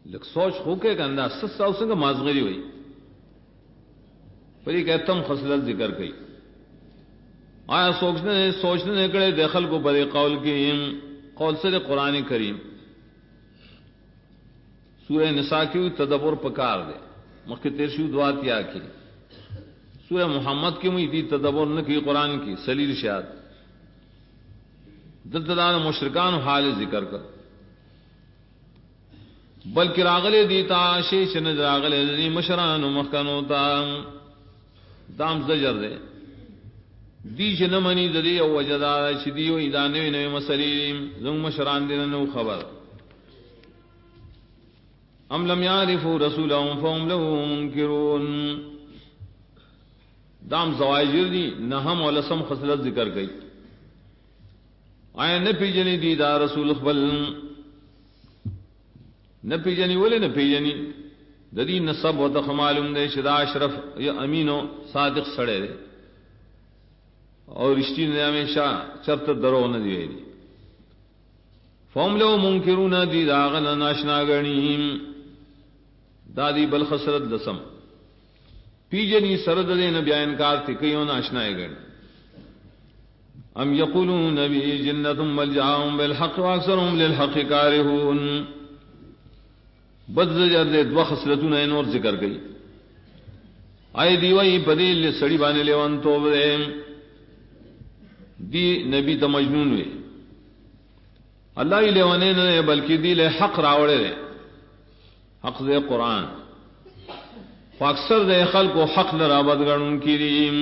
لک سوچ ہو کے کندا سسا اسنگ مازغری ہوئی پری کہتم خصلت ذکر کئی آیا سوچنے نکڑے دخل کو بڑے قول کی قول سے قرآن کریم سورہ نساء کی تدبر پکار دے مخی تیرشو دعا کیا کی سورہ محمد کی مئی دی تدبر نہ کی قرآن کی سلیل شاد دلدلان مشرکان حال ذکر کر بلکہ راغلے دیتا شیش نہ راغلے دی مشران مخکنو تا دام زجر دے دی چ نہ منی ددی او وجدا شدی و ادانوی نوی مسلیم زم مشران دین نو خبر ام لم يعرفوا رسولهم فهم له منكرون دام زواجر دی نہم ولسم خصلت ذکر گئی آیا نہ پیجنی دی دا رسول خبل نہ پیجنی ولے نہ پیجنی ددی نسب و تخمالم دے شدا اشرف یا امینو صادق سڑے دے اور رشتی نے ہمیشہ چرت درو نہ دی فهم له منکرون دی داغن ناشنا گنیم دادی بل خسرت دسم پیجنی سرد دے نبی انکار تھی کئیوں ناشنائے گئے ام یقولون نبی جنتم بل جاؤں بالحق واکثرهم للحق کارہون بد زجر دے دو خسرتون اینور ذکر گئی آئے دیوائی پدیل سڑی بانے لیوان توب دے دی نبی تا مجنون وے اللہ ہی لیوانے نے بلکہ دی لے حق راوڑے دے حق دے قرآن فاکثر دے خلق و حق لرا بدگرن کی ریم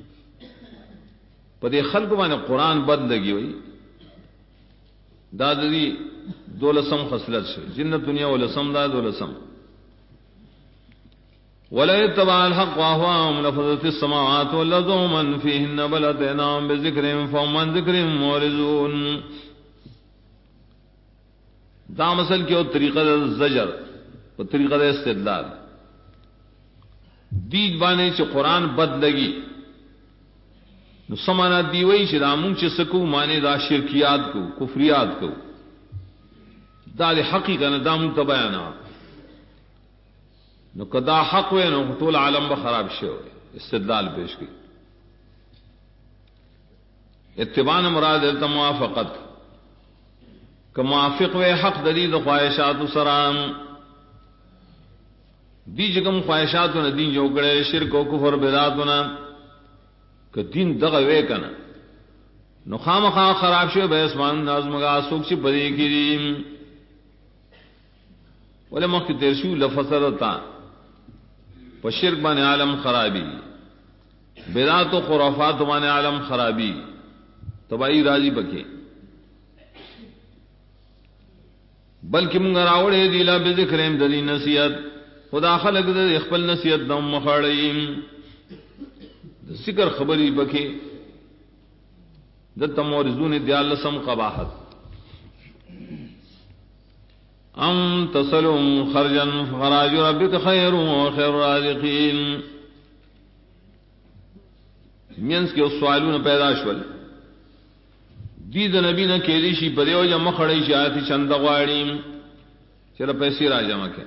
پدے خلق بانے قرآن بد لگی ہوئی دادی دولسم خصلت سے جنت دنیا ولسم دا دولسم ولا يتبع الحق واهواهم لفظت السماوات والارض ومن فيهن بل اتيناهم بذكرهم فهم عن ذكرهم معرضون دا مثل کی طریقہ زجر و طریقہ استدلال دید بانے چ قرآن بد لگی نو سمانا دیوئی چ دامون چ سکو مانے دا شرکیات کو کفریات کو دا حقیقت نہ دامون تبیانا نو کدا حق وے نو طول عالم بخراب شو استدلال پیش کی اتباع مراد موافقت کہ موافق وے حق دلیل خواہشات سرام دی جگم خواہشات نہ دین جو گڑے شرک و کفر بدعات نہ کہ دین دغه وے کنا نو خامخا خراب شو بے اسمان نازم گا سوک چ بدی کریم ولے مخ ترشو لفسرتا پشرک بان عالم خرابی بدعات و خرافات بان عالم خرابی تباہی راضی بکے بلکہ منگا راوڑے دیلا بذکریم دلی نصیحت خدا خلق دے اخبل نصیحت دم مخاڑیم ذکر خبری بکے دتا مورزون دیال سم قباحت ام تصلهم خرجا فخراج ربك خیر و خیر رازقین مینس کے سوالون پیدا شول دید نبی نہ کیلی شی پریو یا مخڑی شی آتی چند غواړیم چر پیسې را جمع کړي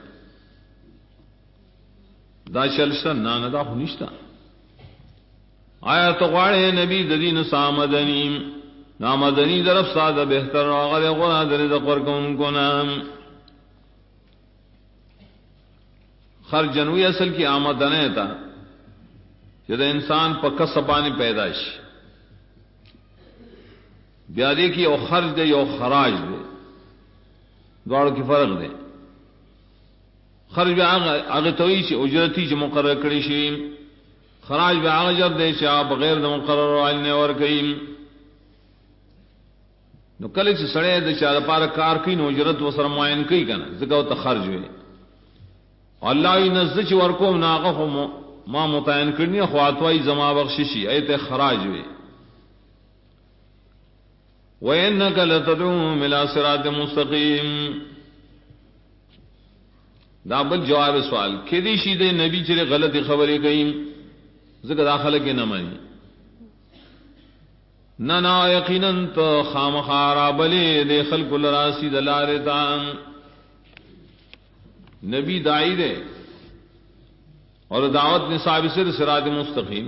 دا چلشتا نه دا خو نشتا آیا تو غواړې نبی د دین سامدنی نامدنی طرف ساده بهتر راغله غوا د رزق ورکون کو نام خرجنوی اصل کی آمدنه تا چې د انسان په کسبانی پیدائش بیا دیکھی او خرج دے او خراج دے دوڑ کی فرق دے خرج بیا آگے توی چی اجرتی چی مقرر کری شیم خراج بیا آگے جر دے چی آپ غیر دا مقرر آلنے اور کئیم نو کلی چی سڑے دے چی آدھا پارا کار کئی نو اجرت و سرمائن کئی کنا ذکاو تا خرج ہوئے اللہ نزد چی ورکوم ناقا خو ما متعین کرنی خواتوائی زما بخششی ایت خراج ہوئے وَإِنَّكَ لَتَدْعُوهُمْ إِلَىٰ صِرَاطٍ مُسْتَقِيمٍ دا بل جواب سوال کدی شی دے نبی چرے غلط خبریں کہیں ذکر داخلہ کے نہ مانی نہ یقیناً تو خامخارا بلے دے خلق الراسی دلارتان نبی دائی دے اور دعوت نصاب سے صراط مستقیم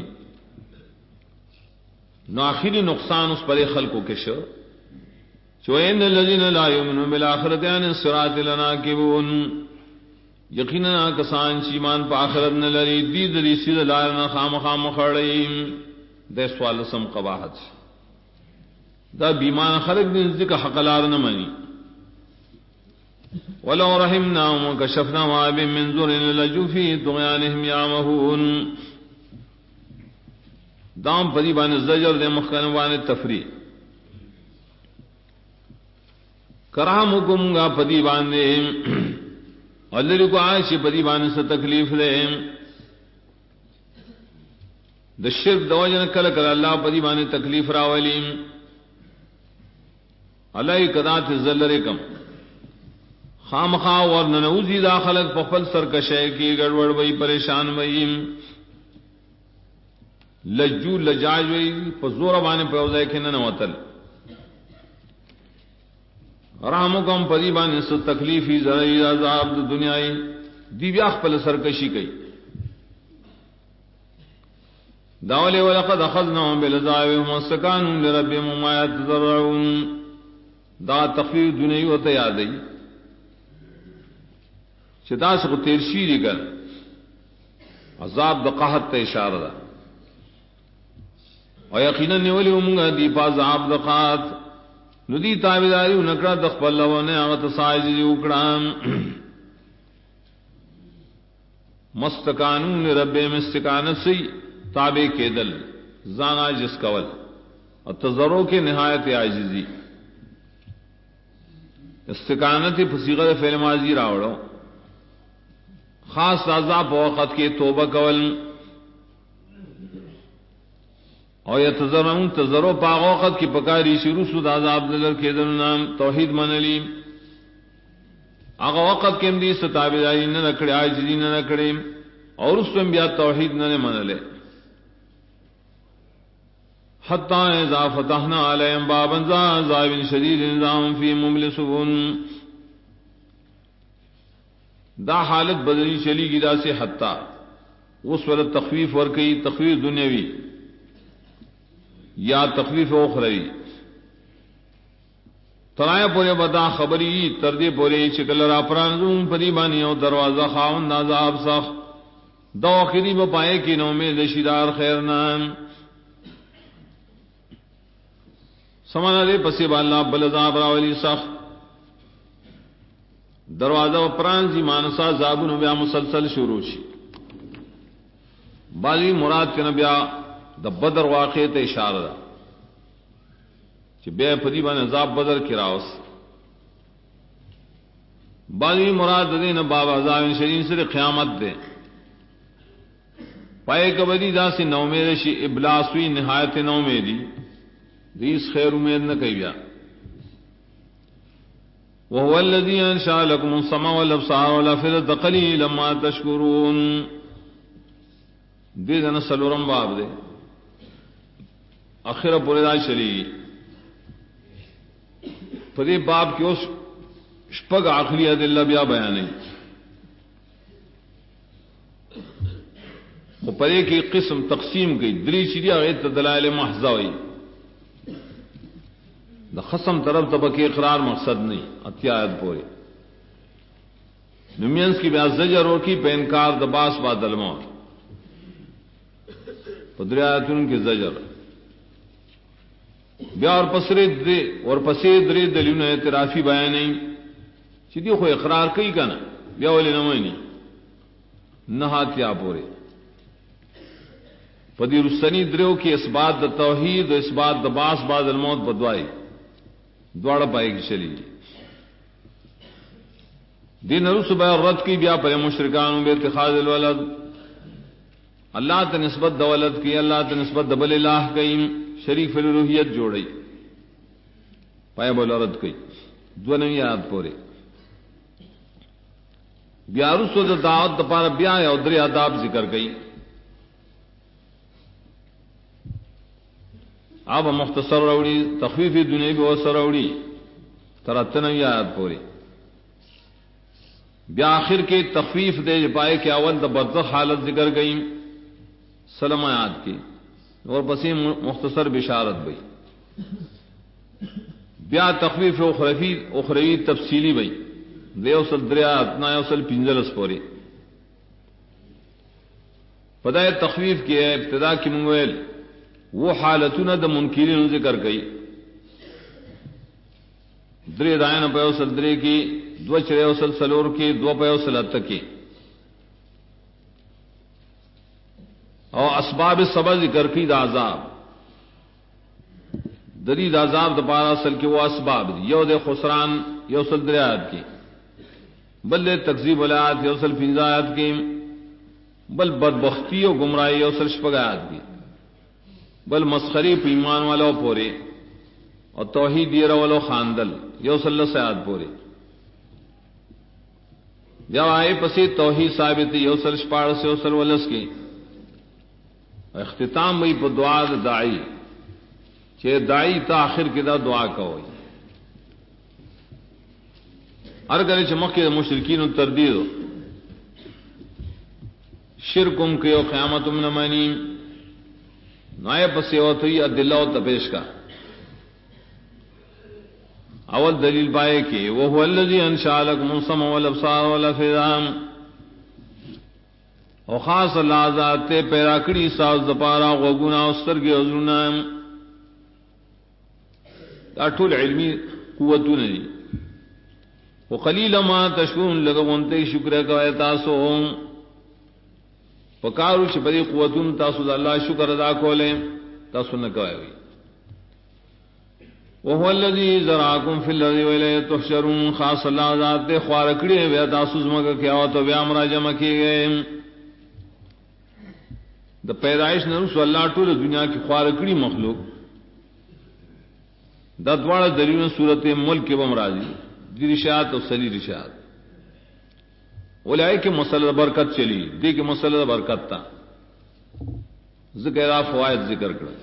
نو آخری نقصان اس پر خلقوں کے شو چوئن الذین لا یؤمنون بالآخرۃ عن الصراط لناکبون یقینا کسان چې ایمان په آخرت نه لري دي د دې سید لار نه خامخا مخړی د سوال سم قباحت دا بیمان خلق دې ځکه حق لار نه مانی ولو رحمناهم وكشفنا ما بهم من ضر للجوا في طغيانهم يعمهون دام پدی بان زجر دے مخکن وان تفریح کرام حکم گا پدی بان دے اللہ کو عائش پدی بان سے تکلیف دے د شرک دوجن کل کل اللہ پدی بان تکلیف راولی اللہ قدات زلر کم خامخا ورننوزی دا خلق پخل سرکشے کی گڑوڑ وئی پریشان وئی لجو لجاج وئی پزور بانے پوزے کے نہ وتل رحمکم پری بانے س تکلیفی زرعی عذاب دنیائی دی بیا خپل سرکشی کئی داولے ولقد اخذناهم بالعذاب ومسكنوا لربهم ما يتضرعون دا تخفیف دنیائی ہوتا یادئی چدا سے کو تیرشی دی کر عذاب د قحط ته اشاره ده او یقینا نیولی ومغه دی په عذاب د قحط نو دی تابعداري نکړه د خپل لونه هغه تسایج دی وکړه مستقانون رب مستقانت سی تابع کېدل زانا جس کول او تزرو کې نهایت عاجزی استقانت په صيغه فعل ماضی راوړو خاص عذاب وقت کے توبہ کول اور یتذرون تذرو پاغ وقت کی پکاری شروع سود عذاب دلر کے نام توحید منلی آغا وقت کے مدی ستابداری نہ رکھڑے عاجزی نہ رکھڑے اور اس میں بیا توحید نہ منلے حتی اذا فتحنا علیہم بابا ذا عذاب شدید نظام فی مبلسون دا حالت بدلی چلی گی دا سے حتی اس وقت تخفیف ورکی تخفیف دنیاوی یا تخفیف اخروی ترائے پورے بدا خبری تردے پورے چکل را پرانزون پری بانی او دروازہ خاون عذاب سخ دو آخری بپائے کی نو میں دشیدار خیر نام سمانا دے پسی باللہ بلذاب راولی سخ دروازہ و پرانزی مانسا زابن بیا مسلسل شروع شی بالی مراد کے نبیا دا بدر واقع تے اشارہ دا کہ بے پدی بان عذاب بدر کی راوس بالی مراد دے نا باب عذاب شرین سے قیامت دے پائے کبدی دا سی نو میرے شی ابلاسوی نہایت نو میری دیس خیر امید نہ کئی بیا وهو الذي انشأ لكم السمع والابصار والافئدة قليلا ما تشكرون دے دنا سلورم باب دے اخر پورے دا چلی پدے باب کی اس شپگ آخری ادلہ بیا بیان ہے وہ پدے کی قسم تقسیم کی دری چڑیا غیر دلائل محض ہوئی دا خصم طرف تبقی اقرار مقصد نہیں اتیاد پورے نمینس کی بیاز زجر روکی پہ انکار دباس با دلمور پدریاتون کی زجر بیا اور پسے درے دلیون اعترافی بیان نہیں چیدی خو اقرار کئی کنا بیا ولی نمائنی نہاتیا پورے پدی رسنی دریو کی اثبات دا توحید و اثبات دا باس بعد الموت بدوائی دوڑا پائے گی چلی دین رس بیا رد کی بیا پر مشرکان بے اتخاذ الولد اللہ تے نسبت دولت کی اللہ تے نسبت دبل الہ کی شریک الوہیت جوڑی پائے بولا رد کی دو نوی آیات پورے بیا رس دا دعوت دا پارا بیا یا ادری آداب ذکر گئی آپ مختصر روڑی تخفیف دنیا بھی وسر روڑی ترتن آیات پوری بیا آخر کے تخفیف دے پائے کہ اول دا برزخ حالت ذکر گئی سلم آیات کی اور بسی مختصر بشارت بئی بیا تخفیف اخروی تفصیلی بئی دیوسل دریا اتنا یوسل پنجلس پوری پدائے تخفیف کی ہے ابتدا کی منگویل وہ حالتون دا منکرین ذکر گئی درے دائن پیوسل درے کی دو چریوسل سلور کی دو پیوسل ات کی اور اسباب سبا ذکر کی دا عذاب دری دا عذاب دا پارا اصل کی وہ اسباب یو دے خسران یوسل دریات کی بل دے تکذیب الایات یوسل فنزایات کی بل بدبختی و گمراہی یوسل شپگایات کی بل مسخری پہ ایمان والو پورے اور توحید دیر والو خاندل یوسل سیاد پورے جب آئے پسی توحید ثابت یوسل شپاڑ سے یوسل ولس کی اختتام بھئی پہ دعا دائی کہ دائی تا آخر کی دا دعا کا ہوئی ارگرے چمک کے مشرکین تردید شرکم کے قیامت من منی نائے پسی ہوتی ادلہ و تپیش کا اول دلیل پائے کہ وہ الذی انشاء لکم السمع والابصار والافئدہ او خاص اللہ ذات تے پیدا کړي ساز د پارا غوګونه او سترګې او زړونه دا ټول علمي قوتونه دي او قلیل ما تشکرون لګونته شکر کوي تاسو پکارو چې په دې قوتونو تاسو د الله شکر ادا کولې تاسو نه کوي وهو الذي زرعكم في الارض والیه تحشرون خاص اللہ ذات تے خوار کړي بیا تاسو زمګه کیا او تو بیا امر جمع کیږي د پیدائش نه رسول الله ټول دنیا کې خوار کړي مخلوق د دواړه دلیلونه سورته ملک کې بمراضي دي رشاد او سلی رشاد ولای کې مسله برکت چلی دي کې مسله برکت تا ذکر فواید ذکر کړه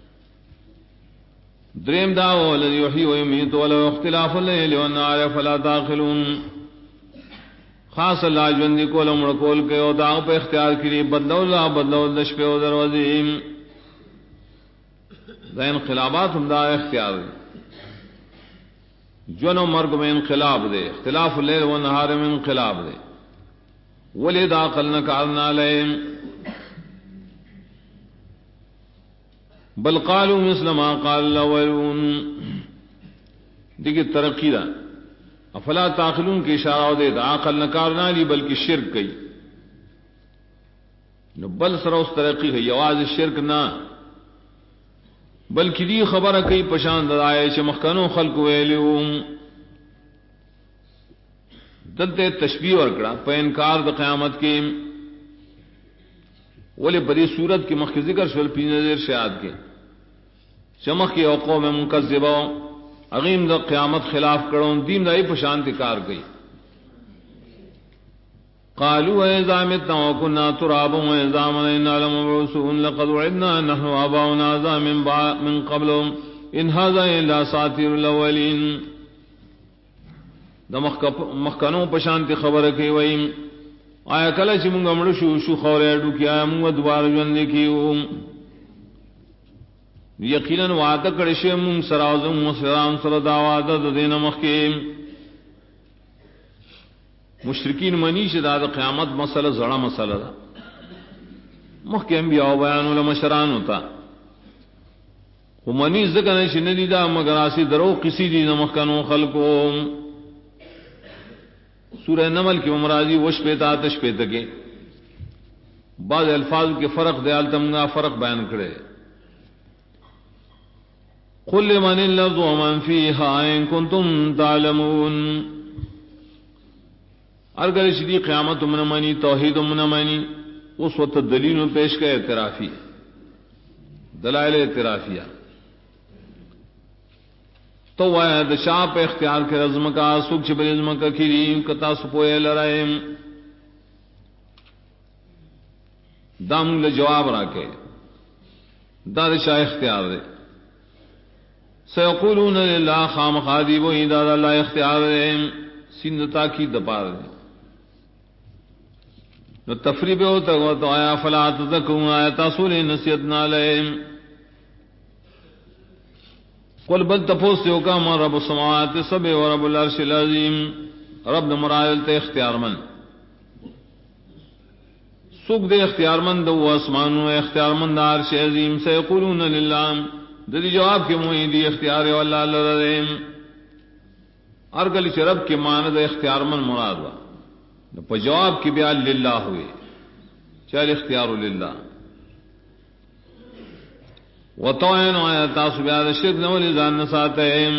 دریم دا ولذي يحيي ويميت ولو اختلاف الليل والنهار فلا تعقلون خاص اللہ جوندی کو لمڑ کول کے او دا په اختیار کړي بدلو د شپه او دروازې دا انقلابات هم دا اختیار دي جنو مرگ میں انقلاب دے اختلاف اللیل و نہار میں انقلاب دے ولید عقل نہ کارنا علیہم بل قالوا مثل ما قال الاولون دیکھ ترقی دا افلا تعقلون کی اشارہ دے دا عقل نہ کارنا لی بلکہ شرک گئی بل سر اس ترقی گئی آواز شرک نہ بلکہ دی خبر کئی پشاند آئے چمخکنو خلق ویلیو دلتے تشبیہ ورکڑا پہ انکار دا قیامت کے ولی بری صورت کی مخ ذکر شول پی نظر شہاد کے چمخ کے اوقوں میں منکذبہ اغیم دا قیامت خلاف کرون دیم دائی پشانت کار گئی قالوا اذا متنا وكنا ترابا وعظاما انا لمبعوثون لقد وعدنا نحن وآباؤنا ذا من قبل ان هذا الا اساطير الاولين دا مخکنو پشانت خبر کی ویم آیا کله چې موږ مړ شو خورې اډو کیا موږ دوباره ژوند کیو یقینا وعده کړی شی موږ سراوزم مسلمان سره دا وعده د دین مخکې مشرکین منی چې دا قیامت مسله زړه مسله ده مخکې انبیاء بیان علماء ہوتا خو منی ځکه نه شي نه دي دا مگر اسی درو کسی دي مخکنو خلقو سورہ نمل کی ممراضی وش پیتا آتش پیتا کے بعض الفاظ کے فرق دیال تمگا فرق بیان کرے قل من اللفظ ومن فیہا ان کنتم تعلمون ارگر شدی قیامت من منی توحید من منی اس وقت دلیل پیش کا اعترافی دلائل اعترافیہ تو وہ دشا پہ اختیار کے رزم کا سکھ برزم کا کریم کتا سپوئے لڑائم دام جواب راکے دادشاہ اختیار دے سیقولون للہ خام خادی وہی دادا اللہ اختیار دے سندتا کی دپار دے نو تفریب ہوتا ہوا تو آیا فلا تذکرون آیا تاسول نصیحت نہ لئے قل بل تپوس سے ہوگا من رب السماوات السبع و رب العرش العظیم رب نمرائل تے اختیار من سوک دے اختیار مند دو اسمانو اختیار مند عرش عظیم سیقولون للہ دی جواب کے مویدی اختیار واللہ لرم ارگل رب کے ماند اختیار من مراد وا پا جواب کی بیان للہ ہوئے چال اختیار للہ وطوئن آیا تاسو بیاد شرک نولی زان نساتیم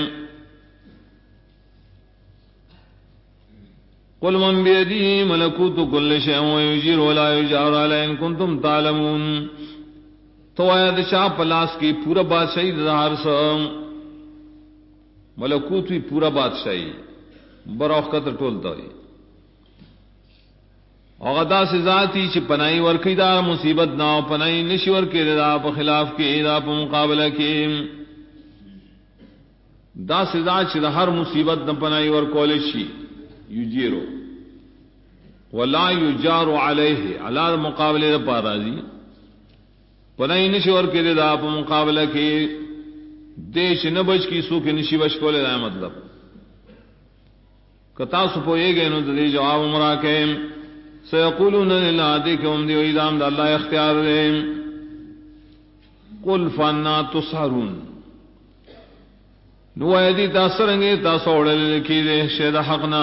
قل من بیدی ملکوت کل شیء ویجیر ولا یجار علی ان کنتم تعلمون تو آیا دشاہ پلاس کی پورا بادشاہی دہار سا ملکوت بھی پورا بادشاہی براوخ قطر ٹولتا ہوئی اوغدا سے ذاتی چھ پنائی ورکی دا مصیبت ناو پنائی نشی ورکی دا پا خلاف کی دا پا مقابلہ کی دا سے ذات چھ دا ہر مصیبت نا پنائی ورکولشی یجیرو ولا یجار علیہ علا مقابلے دا پا رازی پنائی نشی ورکی دا پا مقابلہ کی دیش نبچ کی سو کے نشی بچ کولے دا مطلب کتا سپو یہ گئے نو دی جواب مراکے سیقولون للہ دیکھم دیو ایدام دا اللہ اختیار دے قل فانا تسحرون نو ایدی تاثرنگے تاسوڑے لکی دے شید حقنا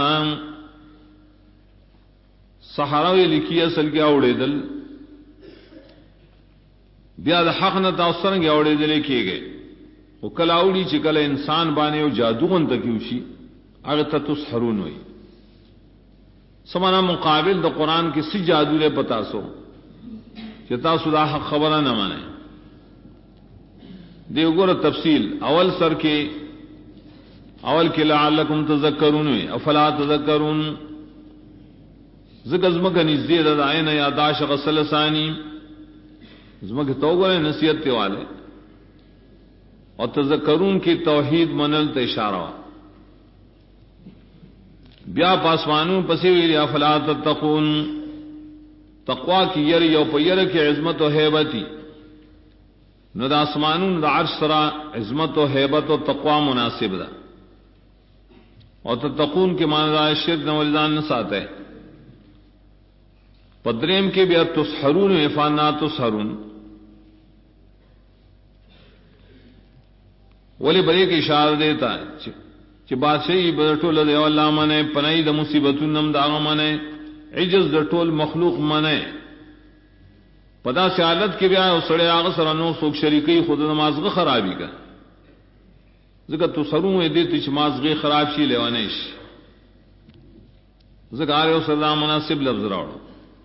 سحراوی لکی اصل کیا اوڑے دل بیاد حقنا تاثرنگے اوڑے دل لکی گئے وہ کلاوڑی چکل انسان بانے و جادوغن تکیوشی اگر تا تسحرون ہوئی سمانا مقابل دا قرآن کی سی جادو لے پتا سو کہ تاسو دا حق خبرہ نہ مانے دیو گور تفصیل اول سر کے اول کے لعلکم تذکرون افلا تذکرون ذکر ازمک نزدی دا دائن یاداش غسل ثانی ازمک تو گورے نصیحت تے والے اور تذکرون کی توحید منل تے اشارہ بیا پاسمانوں پسی ویلی افلا تتقون تقوا کی یر یو پیر کی عظمت و حیبتی نو دا آسمانوں دا عرش سرا عظمت و حیبت و تقوا مناسب دا اور تتقون کے معنی دا شرک نوالدان نسات ہے پدریم کے بیا تسحرون افانا تسحرون ولی بڑے کی اشارہ دیتا ہے کہ بادشاہی بدٹول دے اللہ منے پنائی دا مصیبتون نم داغ منے عجز دٹول مخلوق منے پدا سے حالت کی بیا سڑے آغا سرانو سوک شریکی خود نمازغ خرابی کا ذکر تو سرون دیتی چھ مازغی خراب شی لیوانیش ذکر آرے و سردام مناسب لفظ راوڑا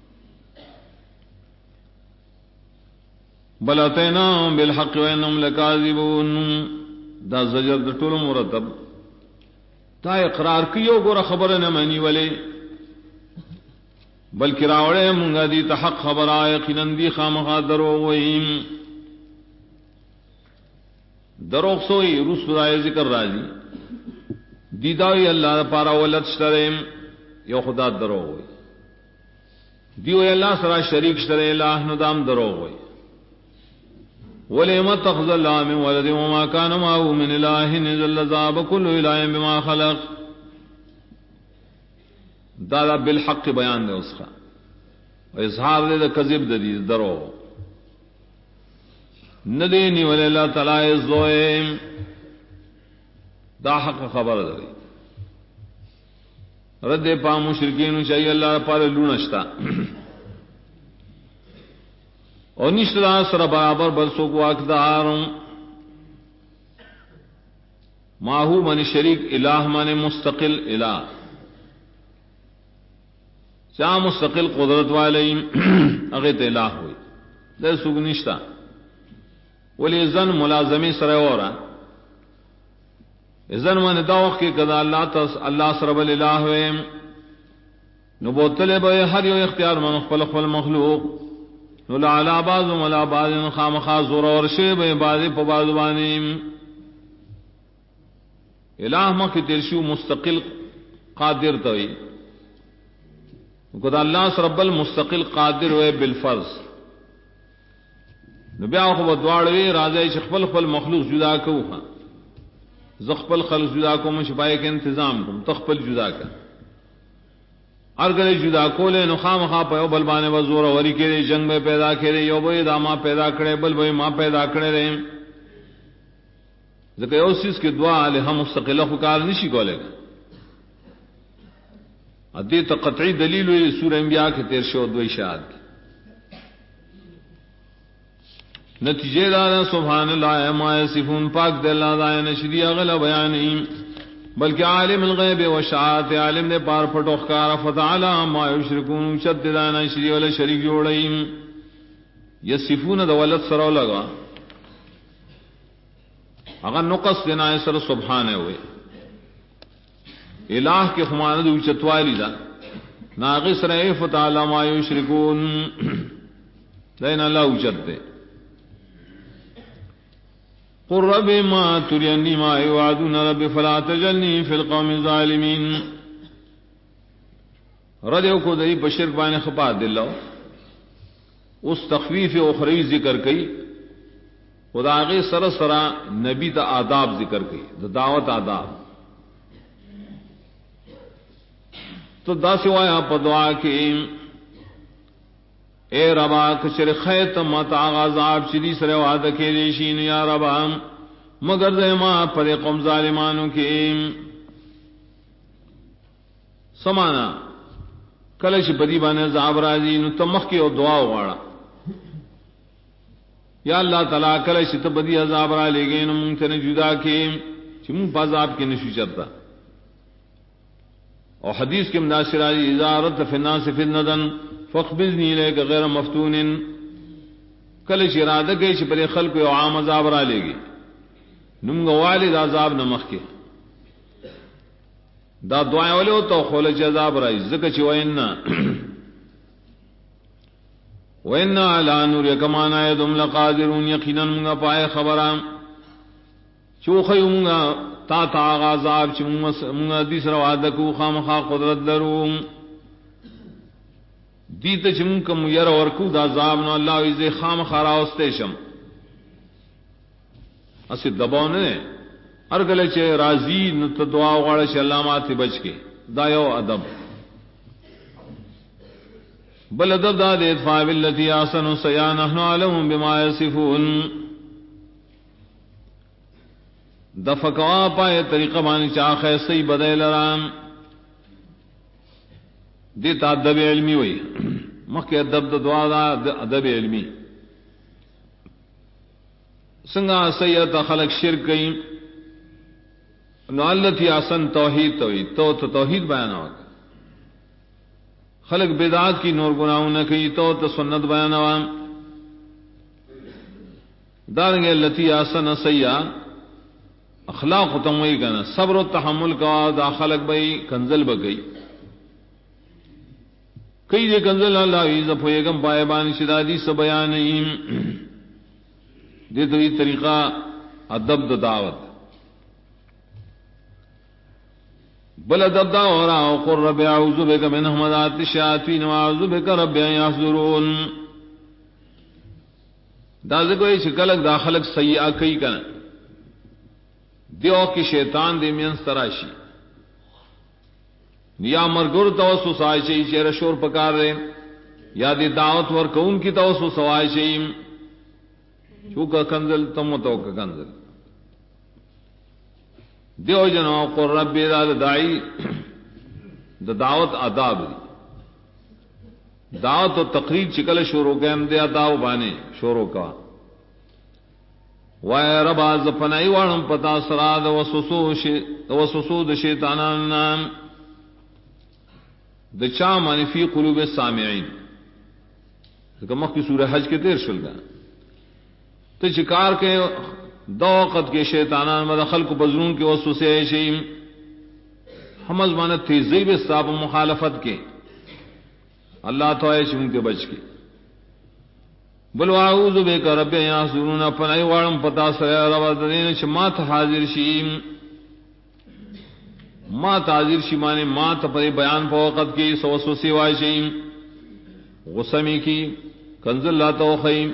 بل اتینام بالحق وینم لکاذبون دا زجر دٹول مرتب تا اقرار کیو گورا خبر نہ مانی والے بلکہ راوڑے منگا دی تا حق خبر آئے یقیناً دی خامخا دروغ وئیم دروغ سوئی رسول آئے ذکر راجی دیداوی اللہ پارا ولد شترے یو خدا دروغ ہوئی دیوی اللہ سرا شریک شترے اللہ ندام دروغ ہوئی وَلِمَ اتَّخَذَ اللَّهُ مِن وَلَدٍ وَمَا كَانَ مَعَهُ مِنْ إِلَٰهٍ إِذًا لَّذَهَبَ كُلُّ إِلَٰهٍ بِمَا خَلَقَ دادا بالحق بیان دے اس کا اظہار دے دا کذب دے دی درو ندینی ولی اللہ تعالی زوئم دا حق خبر دے رد پا مشرکین چاہیے اللہ پار لونشتا اور نشترا سر برابر برسوں کو اقدار ماہو من شریک الہ من مستقل الہ چاہ مستقل قدرت والے اغیت الہ ہوئی در سوگ نشتا ولی زن ملازمی سر اورا زن من دوخ کی قضا اللہ سرب الہ ہوئے نبوتلے بے ہر یو اختیار من خلق والمخلوق نو لعلا بعض ملا بعض خام خاص زور اور شیب بعض پبعض بانیم الہ مخی ترشو مستقل قادر توئی خدا اللہ سر رب المستقل قادر ہوئے بالفرض نبی خو دواړوي راځي چې خپل مخلوق جدا کوه زخپل خلق جدا کوم شپای کې انتظام کوم تخپل جدا کا ارګره جدا کولې نو خامخا په بل باندې وزور وری کې جنگ میں پیدا کړي یو به داما پیدا کړي بل به ما پیدا کړي رې ځکه یو سیس کې دعا له مستقله خو کار نشي کولای ادي ته قطعي دلیل وی سورہ انبیاء کې 13 اشاعت نتیجے دار سبحان اللہ ما یصفون پاک دے اللہ دا نشدی اغلا بیان بلکہ عالم الغیب و شہادت عالم نے پار پٹو خار فتعالی ما یشرکون شددا نشدی ولا شریک جوڑیم یصفون دولت سرو لگا اگر نقص دینا سر سبحان ہوئے الہ کے خماند اوچتوالی دا ناقص رہے فتعالی ما یشرکون دین اللہ اوچت دے قل رب ما تريني ما يوعدون رب فلا تجلني في القوم الظالمين ردیو کو دئی بشرک بانے خپا دلو اس تخفیف اخروی ذکر کئی خدا کے سر سرا نبی تا آداب ذکر کئی دعوت آداب تو دا سوایا پدعا کے اے ربا کچر خیت مت عذاب چلی سر وعد کے ریشین یا ربا مگر دے ما پر قوم ظالمانوں کے سمانا کلش بدی بانے عذاب راضی نو تمخ کے دعا واڑا یا اللہ تعالی کلش تبدی عذاب را لے گئے نو منتن جدا کے چم عذاب کے نشو چرتا اور حدیث کے مداشر علی ازارت فی الناس فتنةً فاخبرنی لیک غیر مفتون کل ارادہ کے پر خلق و عام عذاب را لے گی نمگ والد عذاب نمخ کے دا دعائیں والے ہو تو خولچ عذاب رائی ذکر چی وَإِنَّا عَلَىٰ نُرِيَكَ مَا نَعِدُهُمْ لَقَادِرُونَ یقیناً منگا پائے خبرام چوخی منگا تا آغا عذاب چی منگا دیس روادکو خامخا قدرت دروں دیت چم کم یر ورکو دا عذاب نو اللہ ویزے خام خارا استیشم اسی دباؤ نے ارگلے چے راضی نو تو دعا غاڑے چے اللہ ماتی بچ کے دا یو ادب بل ادب دا دے ادفاع باللتی آسن سیا نحن علم بما یصفون دفقوا پائے طریقہ مانی چاخے سی بدے لرام دیتا ادب علمی ہوئی مخی ادب دعا دا ادب علمی سنگا سید خلق شرک گئی نو اللتی آسن توحید تو توحید بیانا ہوگا خلق بدعات کی نور گناہوں نہ کی تو سنت بیانا ہوا دارنگے اللتی آسن سیہ اخلاق تموئی کنا صبر و تحمل کا دا خلق بئی کنزل بگئی کئی دے کنزل اللہ عیزہ پویگم پائے بانی شدادی سے بیانیم دے تو یہ طریقہ ادب دا دعوت بل ادب دا ہو رہا قر رب اعوذ بک من حمزات الشیاطین واعوذ بک رب ان یحضرون دا ذکر شکلک داخلک سیئہ کئی کنا دیو کی شیطان دے مین تراشی یا مرگر توسوس آئے چاہیے چہرہ شور پکار رہے یا دی دعوت ور کون کی توسوس آئے چاہیے چوکا کنزل تم تو کا کنزل دیو جنو قر رب دا داعی دا دعوت آداب دی دعوت و تقریر چکل شروع کے ہم دے آداب بانے شروع کا وائے ربا زفنائی وارم پتا سراد وسوسو دا شیطانان نام دا چا معنی فی قلوب السامعین مخ کی سورہ حج کے 13 شلگا تو چکار کے دو وقت کے شیطانان مدى خلق بزرون کے وسوسے شیم ہم از معنی تیزی بے صاحب مخالفت کے اللہ تو ہے ان کے بچ کے بل اعوذ بک رب یحضرون پنائی وارم پتا سر رب دین چمات حاضر شیم ما تعذیر شی مانے ما تپری بیان پا وقت کی سوسو سیوائی شیم غسمی کی کنز اللہ توخیم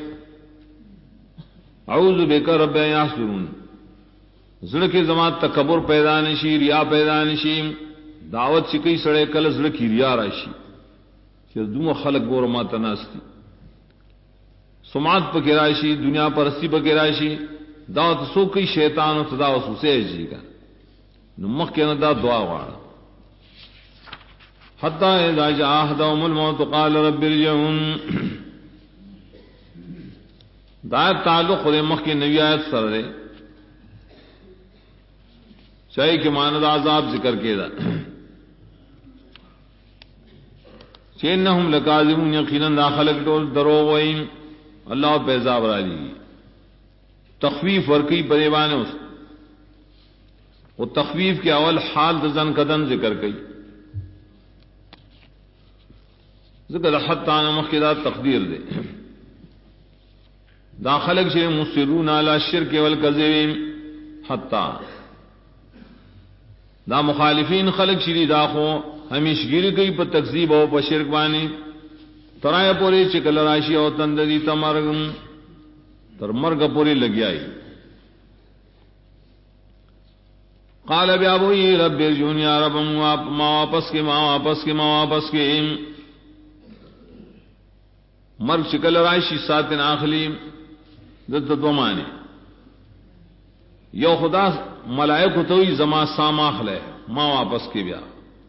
اعوذ بک رب یحضرون زڑکی زمان تکبر پیدا نشی ریا پیدا نشی دعوت چکی سڑے کل زڑکی ریا راشی کہ دوم خلق گور ما تناستی سماعت پکی راشی دنیا پرستی پکی راشی دعوت سوکی شیطان و تداوسو سے جی کا نمخ کے ندا دعا وارا حتی اذا جاء احدهم الموت قال رب ارجعون دایت تعلق خود مخ کی نبی آیت سر دے چاہیے کہ ماند عذاب ذکر کے دا چینہم لکاذبون یقیناً داخلق ٹول دروغ وئیم اللہ پہ عذاب راجی تخفیف ورکی پریبانے اس وہ تخفیف کے اول حال دزن قدن ذکر کی ذکر حتی نمخ کی دا تقدیر دے دا خلق شے مصرون علی الشرک والکذب حتی دا مخالفین خلق شری داخو ہمیشگیری کئی پر تکذیب ہو پر شرک بانی ترائے پوری چکل راشی او تندری تمرگم تر مرگ پوری لگی آئی قال بیا ابوی رب ارجعون یا رب ما واپس کے مرگ چکل راشی ساتن آخلی دت دو معنی یو خدا ملائکہ توئی زما ساماخ لے ما واپس کے بیا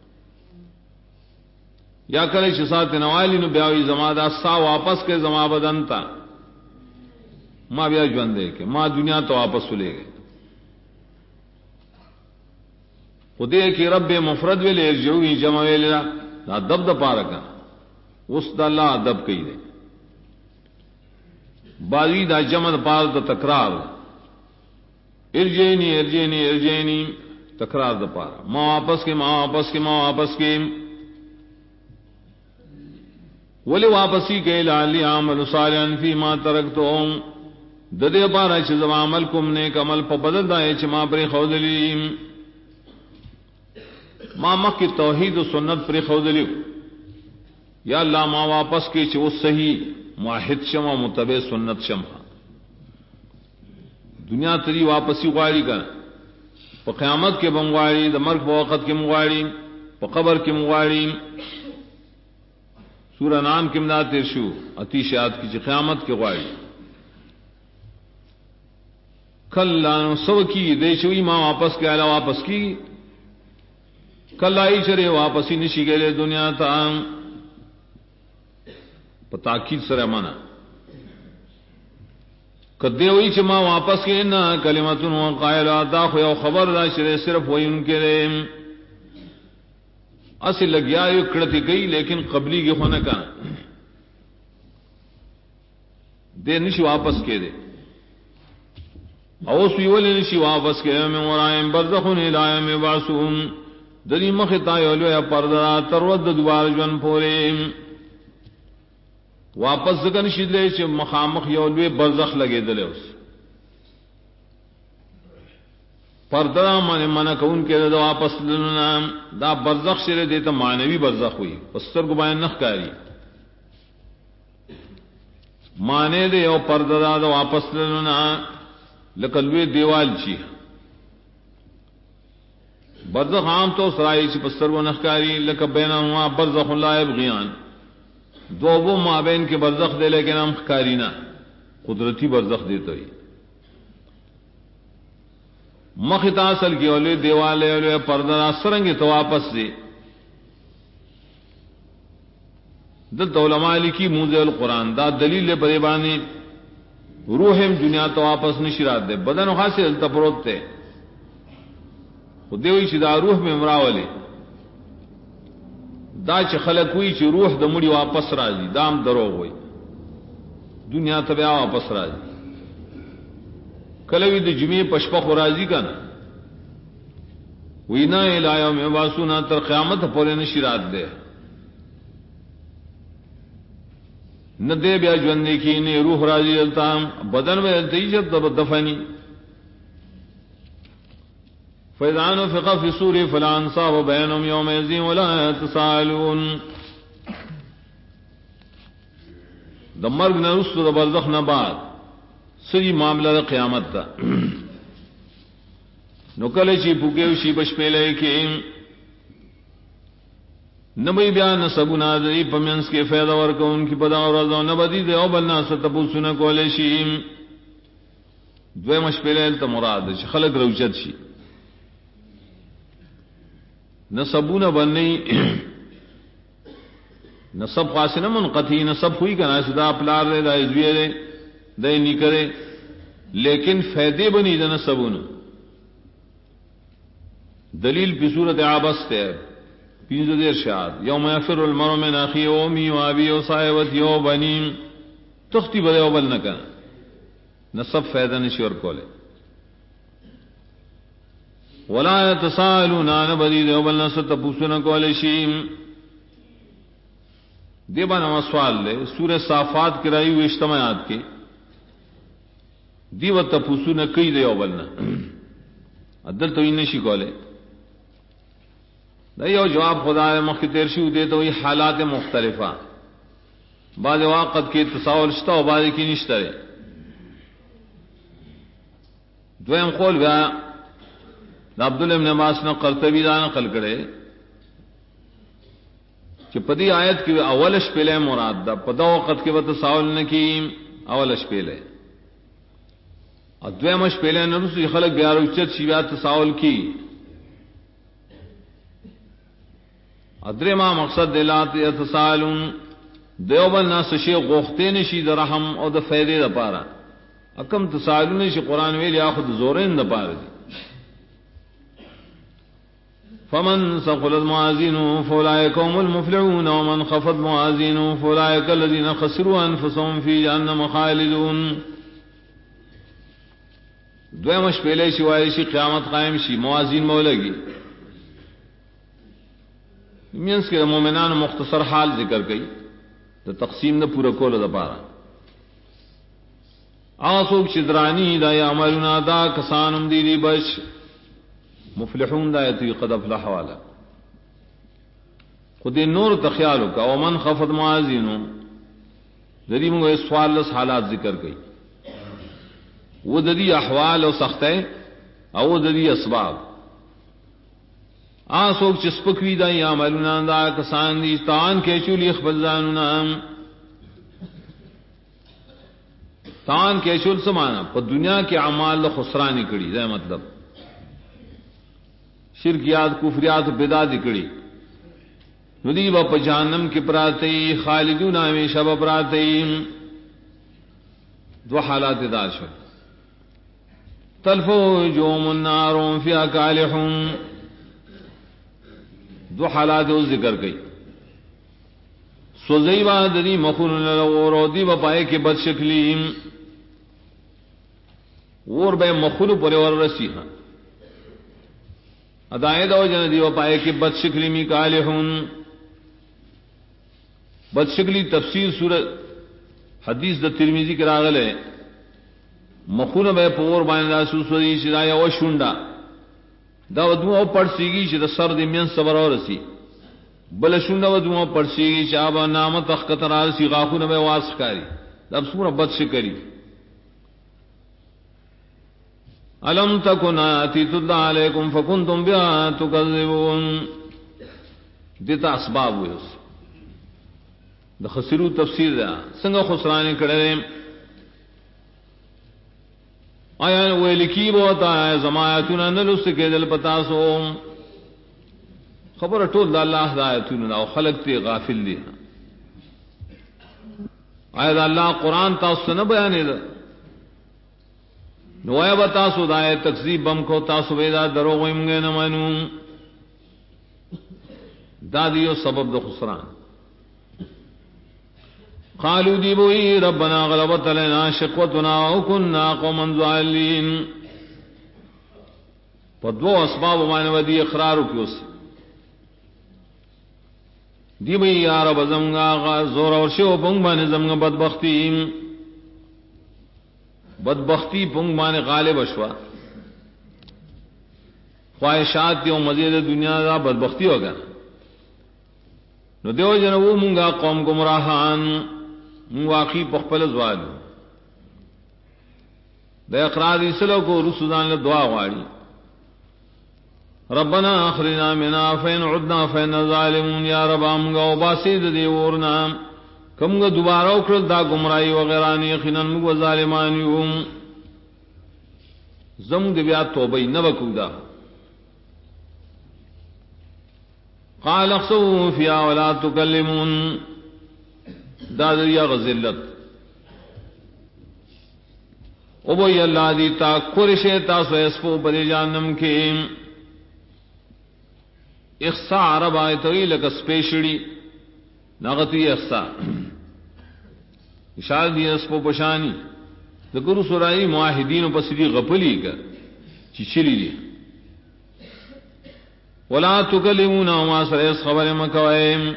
یا کرے شسات نوالی نو بیاوی زما دا سا واپس کے زما بدن تا ما بیا جوان دے کے ما دنیا تو واپس لے گئے خودے کی رب مفرد ویلے ارجعونی جمع ویلے دا دب دا پارکا اس دا اللہ دب کئی دے بازی دا جمع دا پار دا تکرار ارجینی تکرار دا پارا ما واپس کے ولی واپسی کے لالی عمل صالحا فی ما ترکتم ددے پارا چھ زما عمل کم نیک عمل پا بدل دائے چھ ما پر خودلیم ما مخ کی توحید و سنت پر خودلیو یا اللہ ما واپس کی چھ وہ صحیح معاہد شم و متبع سنت شم دنیا تری واپسی غاڑی کا پا قیامت کے بمغاڑی دا مرگ پا وقت کے مغاڑی پا قبر کے مغاڑی سورہ نام کے امداد ترشو اتیشیات کی قیامت کے غاڑی کل لانو سو کی دیشوی ماں واپس کے آلہ واپس کی کل آئی چرے واپسی نشی گئے دنیا تا تاکید سر مانا کدے ہوئی چما واپس کے نا کلمتن و قائلہ دا خو خبر دا شرے صرف وہی ان کے لئے اصل لگیا یہ کڑتی گئی لیکن قبلی کے ہونے کا دے نشی واپس کے دے اوسوی ولی نشی واپس کے میں ورائم برزخون الائم باسون دری مخطائی علوی پردہ ترود دوار جون پوریم واپس ذکر شد لے چھ مخامخ یولوے برزخ لگے دلے اس پردہ مانے منع کون کے دا واپس لنا دا برزخ شرے دیتا معنوی برزخ ہوئی پستر کو بائن نخ کاری مانے دے او پردہ دا واپس لنا لکلوے دیوال چی برزخ عام تو سرائی چی پستر کو نخ کاری لکا بینا ہوا برزخ اللہ ابغیان دو وہ مابین کے برزخ دے لیکن ہم کارینا قدرتی برزخ دیتا ہی مختا اصل کی اولے دیوالے اولے پردہ سرنگی تو واپس دے دلت علماء لکی موزے القرآن دا دلیل پریبانی روحم دنیا تو واپس نشرات دے بدن حاصل تپروت تے دیوی چی دا روح میں مراولے دا چ خلق ہوئی چ روح د مڑی واپس راځي دام دروغ وي دنیا ته بیا واپس راځي کله وی د جمعې پشپخ راځي کنه وینا الایو میں واسونا تر قیامت پورے نشی رات دے نہ دے بیا ژوندې کی نه روح راځي التام بدن میں تیجت دفنی فإذا نفخ في الصور فلا أنصاب بينهم يومئذ ولا يتساءلون. د مرگ نه رسو د برزخ نه بعد سری معاملہ د قیامت تا نو کله چې پوکیو شي بشپېلې کې نبی بیان سبنا دی پمنس کې فائدہ ورکون کی پدا ورځو نه بدی دی او بلنا ستپوسونه کولې شي. دوی مشپېلې ته مراد چې خلق روچت شي نسبونه باندې نسب قاسنه منقطی نسب ہوئی کنا صدا پلار دے دا ازویے دے دے نہیں کرے لیکن فائدے بنی دا نسبون. دلیل پی صورت عبس تے پینزو دیر شاد یوم یفر المرء من اخیہ و امی و ابی و صاحبتی و بنین تختی بدے و بل نکن نسب فائدہ نشور کولے. ولا يتساءلون عن بدی و بل نسب تپوسن کولے شیم. دیبا نما سوال لے سورہ صافات کرائی ہوئے اجتماعات کے دیو تپوسو نہ کئی دے اولنا عدل تو انشی کولے دیو جواب خدا مخی تیرشی دے تو یہ حالات مختلفہ بعض واقت کے تصاول شتا و بعض کی نشترے. دویم قول گیا عبداللہ ابن عباس نے قرطبی دا نقل کرے کہ پدی آیت کی اولش پہلے مراد دا پدا وقت کے وقت تصاول نہ کی اولش پہلے ادویمش پہلے نرسو خلق بیار اچت شیوات تصاول کی ادرے ما مقصد دلات یتساءلون دیوبل ناس شی غوختے نشی د رحم او د فائدے د پارا اکم تساءلون شی قران ویل یا خود زورین د پارا دی. فمن ثقلت موازینه فاولئک هم المفلحون ومن خفت موازینه فاولئک الذین خسروا انفسهم فی جهنم خالدون. دویمش پہلے شوائے شی قیامت قائم شی موازین مولگی مینس کے مومنان مختصر حال ذکر گئی تو تقسیم نہ پورا کول دا پارا. آسوک چدرانی دا یعملون دا کسانم دیری بش مفلحون دا یتی قد افلح والا خود نور تخیالو کا ومن خفت موازینو دری منگو اس سوال لس حالات ذکر گئی وہ دری احوال و سختے او دری اسباب. آسوک چسپکوی دا یعملون دا کسان دی تان کے چولی اخبزانونا تان کے چول سمانا پر دنیا کے اعمال خسرانی کڑی دا مطلب شرکیات کفریات بدعات کڑی ندی با پجانم کی پراتی خالدون ہمیشہ با پراتی. دو حالات داشت تلفو جوم النار فی اکالحون دو حالات اس ذکر گئی. سوزئی بادری مخون رودی و پائے کے بد شکلیم اور بے مخون پر اور رسی ہاں ادائے دو جن دی و پائے کے بد شکلی می کالحون. بد شکلی تفسیر سورت حدیث دا ترمیزی کے راغل ہے مخون بے پور باندھا سوسوی شرایا و شونڈا دا ودو پڑ سیگی چې د سر د مین صبر اورسی بل شونډه ودو پڑ سیگی چې ابا نام تخت راسی غاخونه به واسکاری دا سوره بد شکری. الم تکن اتیت علیکم فکنتم بها تکذبون دتا اسباب وس د خسرو تفسیر دا څنګه خسرانه کړه آیا ویلکی بوتا ہے زمایتون نلس کے دل پتا سو خبر ټول د الله ہدایتون او خلق تی غافل دي. آیا الله قرآن تاسو نه بیانې ده نو آیا بتا سو دای تکذیب بم کو تاسو ودا دروغ ويم نه مانو دا دیو سبب د خسران. قالوا ديبوي ربنا غلبت لنا شقوتنا وكنا قوما ضالين. پدو اسباب معنی ودی اقرار کیوس دیبوی یا رب زمگا زور اور شو پنگ بانے زمگا بدبختی پنگ بانے غالب اشوا خواہشات دی او مزید دنیا دا بدبختی ہوگا نو دیو جنو منگا قوم گمراہان من واقعی پخپل زوال دا اقرار اسلو کو رسولان دعا غاری ربنا اخرجنا منا فین عدنا فین ظالمون یا رب منگا و باسید دیورنا کمگا دوبارہ اکرل دا گمراہی وغیرانی یقینا منگا ظالمانیوم زم دبیا توبی نبکو دا قال اخسو فیا ولا تکلمون دا دریا غزلت او بھئی اللہ دیتا قرشے تاسو اسپو پدی جانم کے اخصا عرب آیتوی لکا سپیشڑی ناغتی اخصا اشار دی اسپو پشانی ذکر سرائی معاہدین و پسیدی غپلی کا چیچلی دی ولا تکلمون وما سریس خبر مکوائم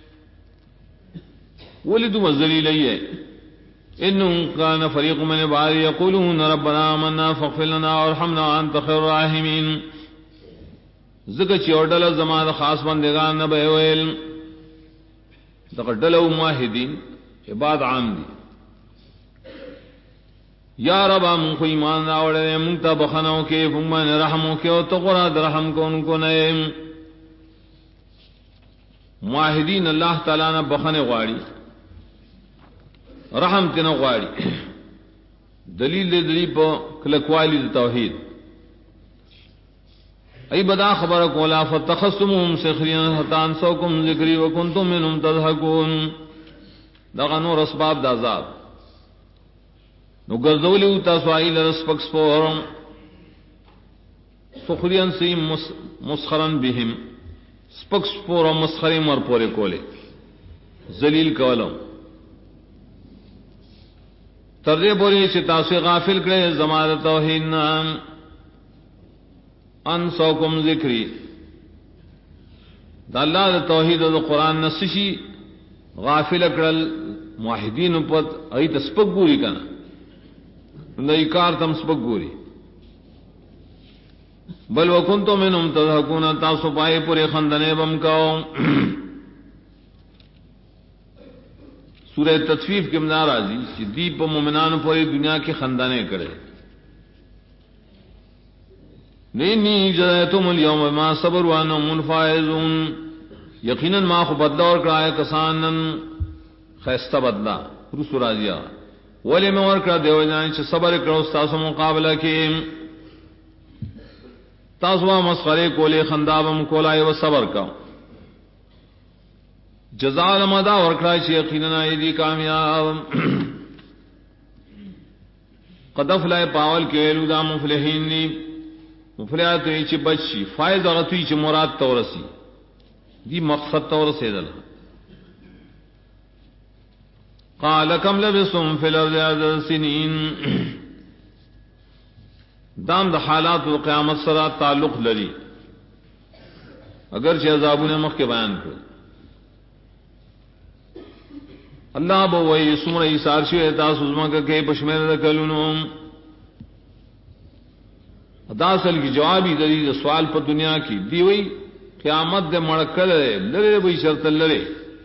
ولدو مزدلی لئیے انہم کان فریق من عبادی یقولون ربنا آمنا فاغفر لنا وارحمنا وانت خیر الراحمین ذکر چیوڑل زمان خاص بندگان نبی ویل دقر دلو معاہدین عباد عام دی یا رب من کو ایمان راوڑے منتا بخنوں کے فمان رحموں کے او تقراد رحم کو ان کو نئے معاہدین اللہ تعالیٰ نے بخنے غاڑی رحم تنو غاڑی دلیل دلیل پا کلکوالی توحید ای بدا خبر کولا فتخصمهم سخرین حتان سوکم ذکری وکنتم منهم تضحکون دغا نور اسباب دا عذاب نو گردولیو تاسوائی لرسپک سپورم سخرین سیم مسخرن بهم سپک سپورم مسخری مر پورے کولے ذلیل کولم تردے بوری چی تاسوی غافل کرے زمان توحید نام ان سوکم ذکری دا اللہ دا توحید دا قرآن نسشی غافل اکڑل معاہدین پت ای تسپک گوری کنا دا کار تم سپک گوری بل وکنتو منہم تضحکون تاسو پائے پورے خندنے بم کاؤ سورہ تطفیف کے منار آجی چی دیپ مومنان پوری دنیا کی خندنے کرے نینی جزایتم اليوم ما صبر وانہم الفائزون یقیناً ما خو بدلا اور کرائے کسانن خیستہ بدلا رسول راضیہ ولی میں اور کرا دیو جائیں چھ صبر کرو ستاسو مقابلہ کی تاسوا مسخرے کولے خندابم کولائے و صبر کا جزا لمدا اور کرائے چھ یقیناً ایدی کامیاب قدف لائے پاول کے ویلو دا مفلحین نی مفلحات تو ایچ بچی فائز اغتوی چھ مراد تورسی دی مقصد تورسی دل قال کم لبسم فی الارض عدد سنین دام دا حالات و قیامت سرا تعلق لری اگرچہ عذابوں نے مخ کے بیان کر اللہ بوئی سمر ایسارشی احتاس عظمہ کا کہ پشمیر دکلونم ادا اصل کی جوابی دلیل سوال پر دنیا کی دی ہوئی قیامت دے مڑکل لرے بھئی شرط لرے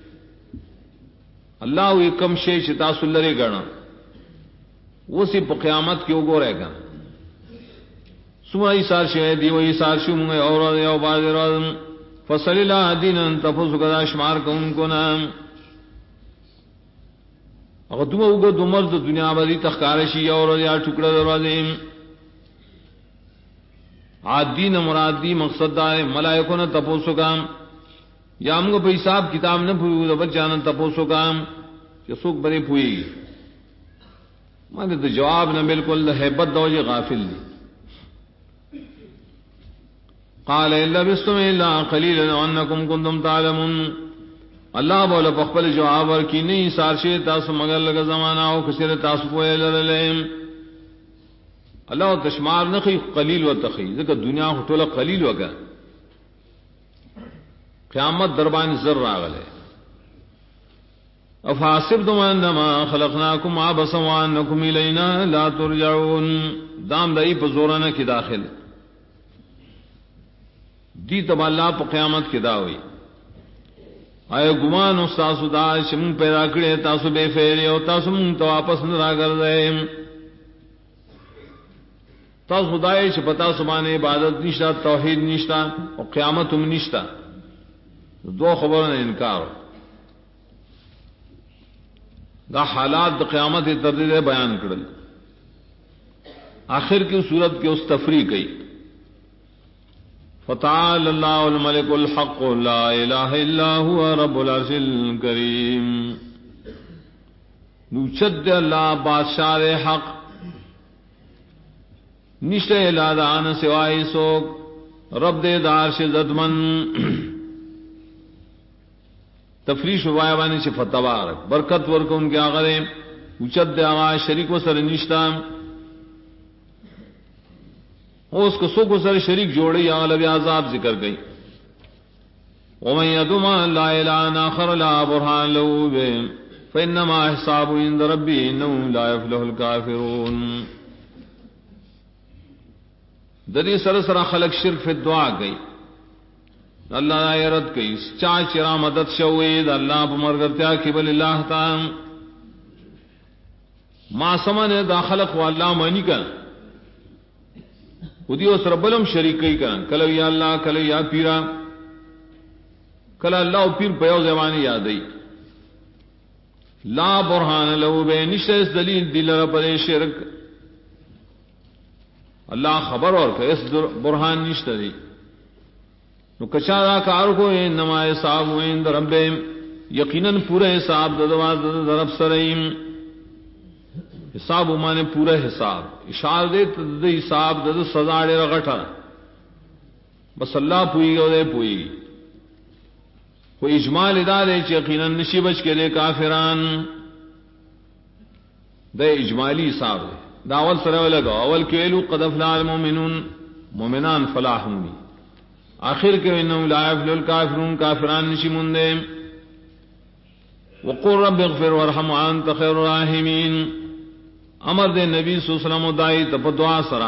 اللہ ہوئی کم شے شتاس لرے گنا وہ سی پا قیامت کی اگو رہے گا سمائی سارشی ہے دی ہوئی سارشی مونگے اور یا باز رازم فصل اللہ دینا تفس کدا شمار کا ان کو نام اگر تم اگو دمرد دنیا بری تخکارشی اور یا ٹکڑا دروازیم عادین مرادی مقصد دار ملائکوں نے تپوسو کام یا ہم کو بھئی صاحب کتاب نہ پوئی بچانا تپوسو کام کہ سوک بری پوئی گی مانے تو جواب نہ بالکل حیبت دو یہ غافل دی قال الا بستم الا قليلا وانکم کنتم تعلمون اللہ بولا پخپل جواب اور کی نہیں سارشی تاسو مگر لگا زمانہ ہو کسر تاسو پوئے لرلیم اللہ تشمار نخی قلیل و تخی ذکر دنیا خطولہ قلیل وگا قیامت دربان ذر راغل ہے افحاسبتم انما خلقناکم عبسا وانکم الینا لا ترجعون دام دائی پر زورانہ کی داخل دی تب اللہ پا قیامت کی داوئی آئے گمان استاسو دا شمون پیدا کرے تاسو بے فیرے او تاسو مون تو واپس نہ کر دے تاسو خدای چې پتا سبحانه عبادت نشتا توحید نشتا او قیامت هم نشتا دو خبرونه انکار دا حالات د قیامت تردید بیان کړل آخر کی صورت کے اس تفریق گئی فتعال اللہ الملک الحق لا الہ الا هو رب العرش الکریم نوچد اللہ بادشاہ حق نشتے لادان سوائے سوک رب دے دار سے زدمن تفریش وایوانی سے فتبارک برکت ورک ان کے آغرے اچد آغا شریک و سر نشتا اس کو سو کو سر شریک جوڑی اغلب عذاب ذکر گئی ومن يدعو لا اله اخر لا برهان له به فانما حسابه عند ربه انه لا يفلح الكافرون دری سر خلق شرک فی دعا گئی اللہ رد گئی چا چرا مدد شوید اللہ بمرگرتیا قبل اللہ تعالی ما سمن داخلق و اللہ مانی کر خودی اس ربلم شریک کئی کر کل یا اللہ کل یا پیرا کل اللہ پیر پیو زمانی یادئی لا برہان لہو بے نشت دلیل دل پر شرک اللہ خبر اور کہ اس برہان نشت دی نو کچارا کار کو انما حساب عند ربهم یقیناً پورا حساب درب سریم حساب مانے پورا حساب اشار دے تد حساب دد سزا دے رغٹا بس اللہ پوئی گا دے پوئی گی کوئی اجمال ادارے چ یقیناً نشی بچ کے دے کافران دے اجمالی حساب دے داول سرو لگا اول کیلو قد افلح المؤمنون مومنان فلاح ہوں گی آخر کے انہم لا یفلح الکافرون کافران نشی مندے وقل رب اغفر وارحم وانت خیر الراحمین امر دے نبی صلی اللہ علیہ وسلم دائی تپ دعا سرا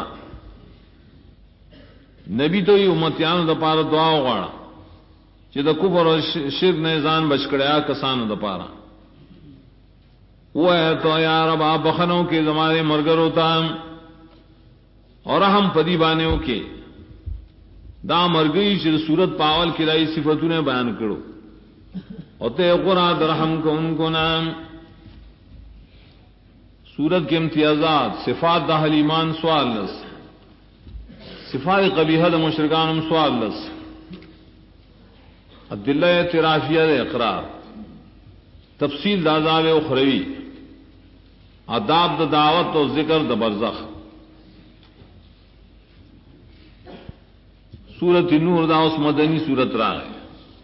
نبی تو یہ امتیان دا پارا دعا غاڑا چی دا کفر و شرک نیزان بچکڑیا کسان دا پارا وہ ہے تو یا رب آپ بخنوں کے زمانے مرگر ہوتا اور ہم پدی بانیوں کے دا مرگئی چی صورت پاول کرائی صفتوں نے بیان کرو اور تے قرآن درحم کو ان کو نام سورت کے امتیازات صفات دا حلیمان سوال لس صفات قبیحہ دا مشرکان سوال لس الدلہ اعترافیہ دا اقرار تفصیل دا عذاب اخروی آداب دا دعوت و ذکر دا برزخ سورت نور دا اس مدنی سورت را ہے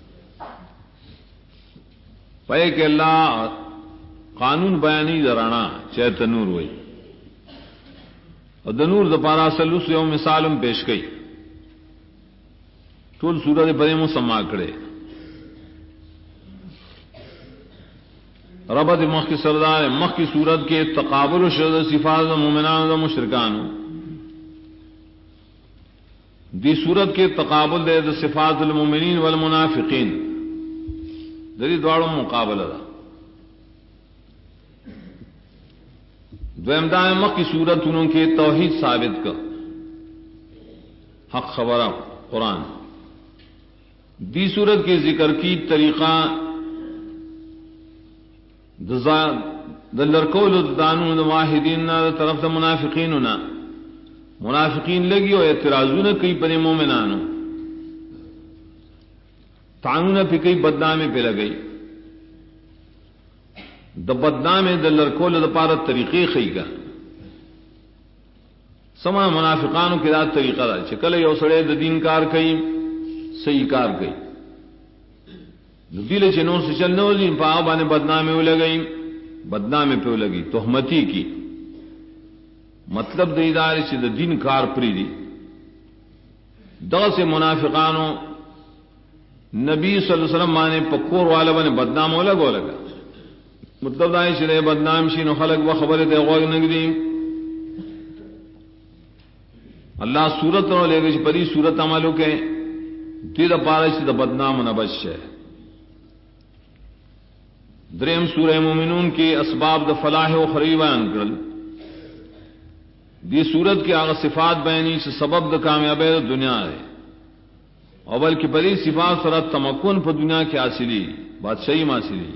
پہے کہ اللہ قانون بیانی درانا چاہے تنور ہوئی اور دنور دپارا سلوس یو مثالم پیش گئی ٹول سورت پرے مسما کرے ربط مخ کی سردار مخ کی صورت کے تقابل و شد صفات مومنان و مشرکان دی صورت کے تقابل دے صفات المومنین والمنافقین دری دوڑوں مقابلہ دا دویمدہ مخ کی صورت انہوں کے توحید ثابت کا حق خبرہ قرآن دی صورت کے ذکر کی طریقہ دلرکول دانون واحدین طرف دا منافقین منافقین لگی اور اعتراضون کئی پر مومنانو تانون پہ کئی بدنامے پہ لگئی دا بدنامے دلرکول دا پارت طریقے خی کا سما منافقانو کی دا طریقہ دا چکل یو سڑے دا دین کار کئی صحیح کار کئی دل چنوں سے چلنے والی پاؤ بانے بدنامے ہو لگئی بدنامے پہ لگی تہمتی کی مطلب دیدار سے دین کار پری دی دو سے منافقانو نبی صلی اللہ علیہ وسلم مانے پکور والا بنے بدنام ہو لگا مطلب دائیں چلے بدنام شین و خلق و خبر تے غوغ نگری اللہ صورت رو لے گئی پری صورت عملوں کے دې د پاره چې د بدنام نه بچ شي. دریم سورہ مومنون کې اسباب د فلاح او خری بیان کړل. دی صورت کې هغه صفات بیانې چې سبب د کامیابی د دنیا دی او بلکې په دې صفات سره تمکن په دنیا کې حاصلي بادشاہي حاصلي.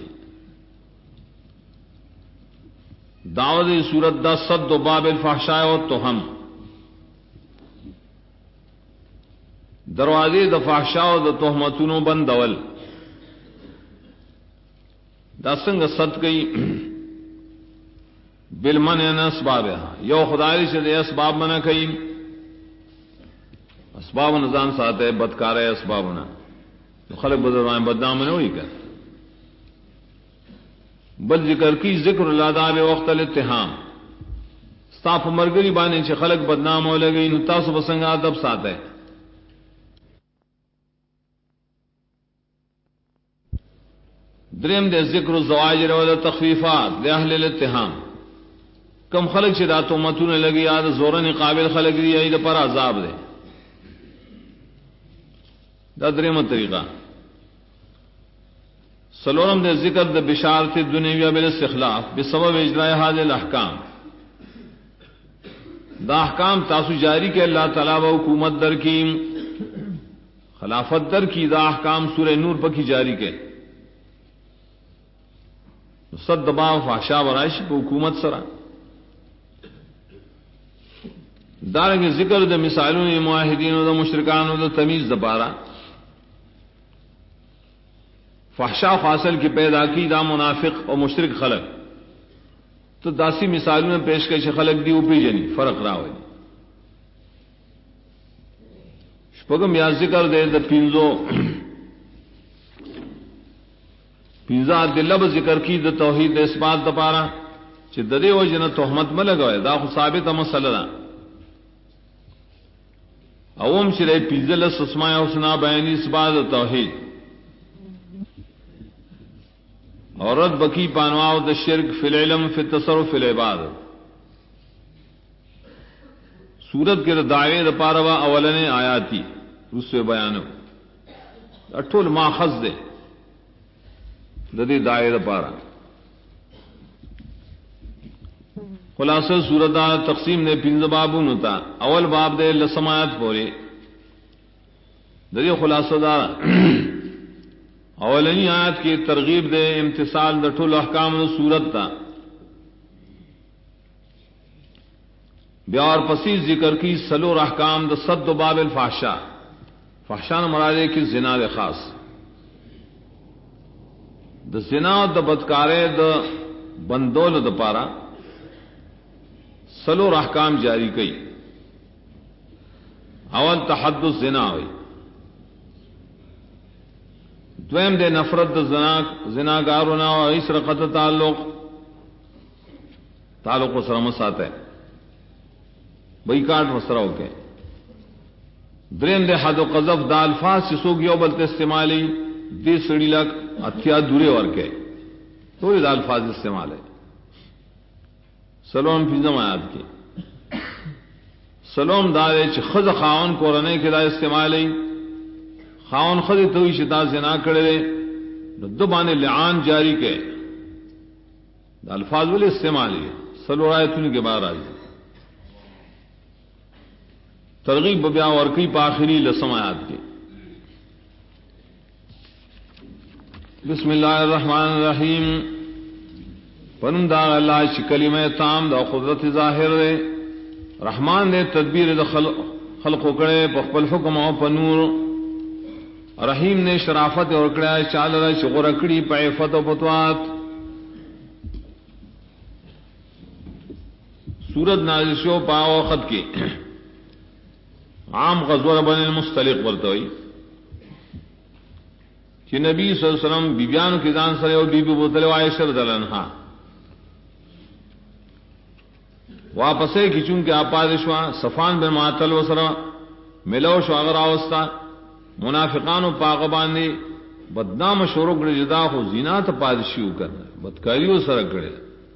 دعوت صورت دا صد و باب الفحشاء والتهم دروازے د فحشاء او د تهمتونو بندول. دا څنګه صد کوي بالمنع عن اسبابها یو خدای چې د اسباب منع کوي اسباب نظام ساته بدکار اسبابونه خلق بدران بدنام نه وي کړ. بل ذکر کی ذکر الاداب وقت الاتهام صاف مرګري باندې چې خلق بدنام ولګي نو تاسو بسنګ ادب ساته. دریم د ذکر الزواجر او تخفیفات لاهل الاتهام کم خلق چې دا تهمتونه لګي یاد زورن قابل خلق دی ایله پر عذاب دی. دا دریمه طریقه. سلورم د ذکر د بشارت دنیوی بالاستخلاف بسبب اجراء هذه الاحکام. دا احکام تاسو جاری کې الله تعالی و حکومت در کی خلافت در کی. دا احکام سورہ نور پکې جاری کې صد دبا فحشاء ورائش په حکومت سره. دارنګ ذکر د مثالونو موحدین او د مشرکان او د تمیز د پاره. فحشاء حاصل کی پیدا کی دا منافق او مشرک خلق تو داسی مثالوں پیش کر خلق دی اوپی جنی فرق راوی. شپږم یا ذکر دے د پینزا دلب ذکر کی د توحید د اثبات د پاره چې د دې وجنه تهمت م لګوي دا خو ثابته مسله ده. اوم شری پینزل اسماء الحسنا بیان اثبات توحید عورت بکی پانواو د شرک فی العلم فی التصرف فی العباد. سورت کے دعوے د پاروا اولنے آیاتی رسو بیانو اٹھول ماخذ دے ددی دعوے د پارا. خلاصہ سورت تقسیم نے پنځه بابونو تا اول باب دے لسمات پوری ددی خلاصہ دا اولنی آیت کی ترغیب دے امتثال د ټول احکام صورت تا. بیا اور پسی ذکر کی سلور احکام د صد باب الفحشاء. فحشاء مرادے کی زنا دے خاص د زنا د بدکارے د بندول د پارا سلور احکام جاری کئی. اول تحدث زنا ہوئی. دویم دے نفرت زناگارنا و اسرقت تعلق و سرمس آتا ہے بئی کاٹ وسرا ہو کے. دریم دے حد و قذف دا الفاظ سے سوگ یو بلتے استعمالی دے سڑی لک اتیا دورے ور کے تو دا الفاظ استعمال ہے. سلام فیضم آیات کی سلام دارے چ خز خاون کو رنے کے دا استعمال ہے. خاون خد توئی شتا زنا کړي دو باندې لعان جاری کړي دا الفاظ ول استعمال ہے. سلو آیتوں کے بعد راځي ترغیب بیا ورکی په آخری لسم آیات کې. بسم الله الرحمن الرحیم. پنم دا اللہ چ کلمہ تام دا قدرت ظاہر ہے. رحمان نے تدبیر د خلق کړي په خپل حکم او په نور. رحیم نے شرافت اور کڑا چال را شغور کڑی پہ فتو فتوات. سورت نازل شو پا وقت کی عام غزوہ بن المستلق ورتوئی کہ نبی صلی اللہ علیہ وسلم بیبیان کی دان سرے اور بی بی بوتل عائشہ رضی اللہ عنہا واپسے کی چونکہ آپادشوا صفان بن معطل وسرا ملو شو اگر آوستا منافقانو پاغبان نے بدنام شروع کړي جدا خو زنا ته پادشیو کرنا بدکاریو سره کړي.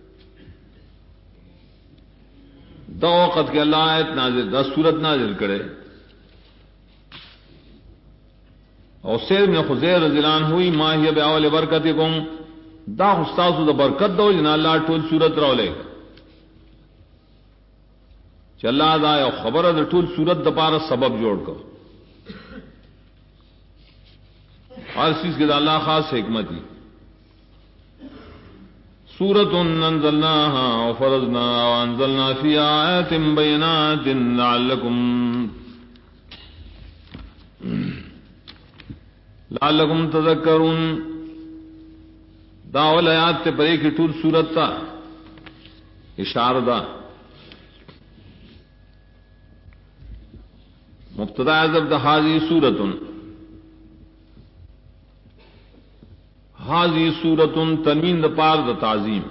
دا وخت کې الله آیت نازل دا صورت نازل کړي اور سیر میں خزیر رضی اللہ عنہ ہوئی ما ہی باول برکتکم دا استاد د برکت دو جنا اللہ ټول صورت راولے چلا دا یو خبر د ټول صورت د پاره سبب جوړ کو ہر چیز کے اللہ خاص حکمت ہی سورۃ انزلناها وفرضناها وانزلنا فيها آیات بینات لعلکم تذکرون داول آیات تے پرے کی ٹول سورت تا اشارہ دا مبتدا عذب دا حاضی سورتن حاضی سورتن تنوین دا پار دا تعظیم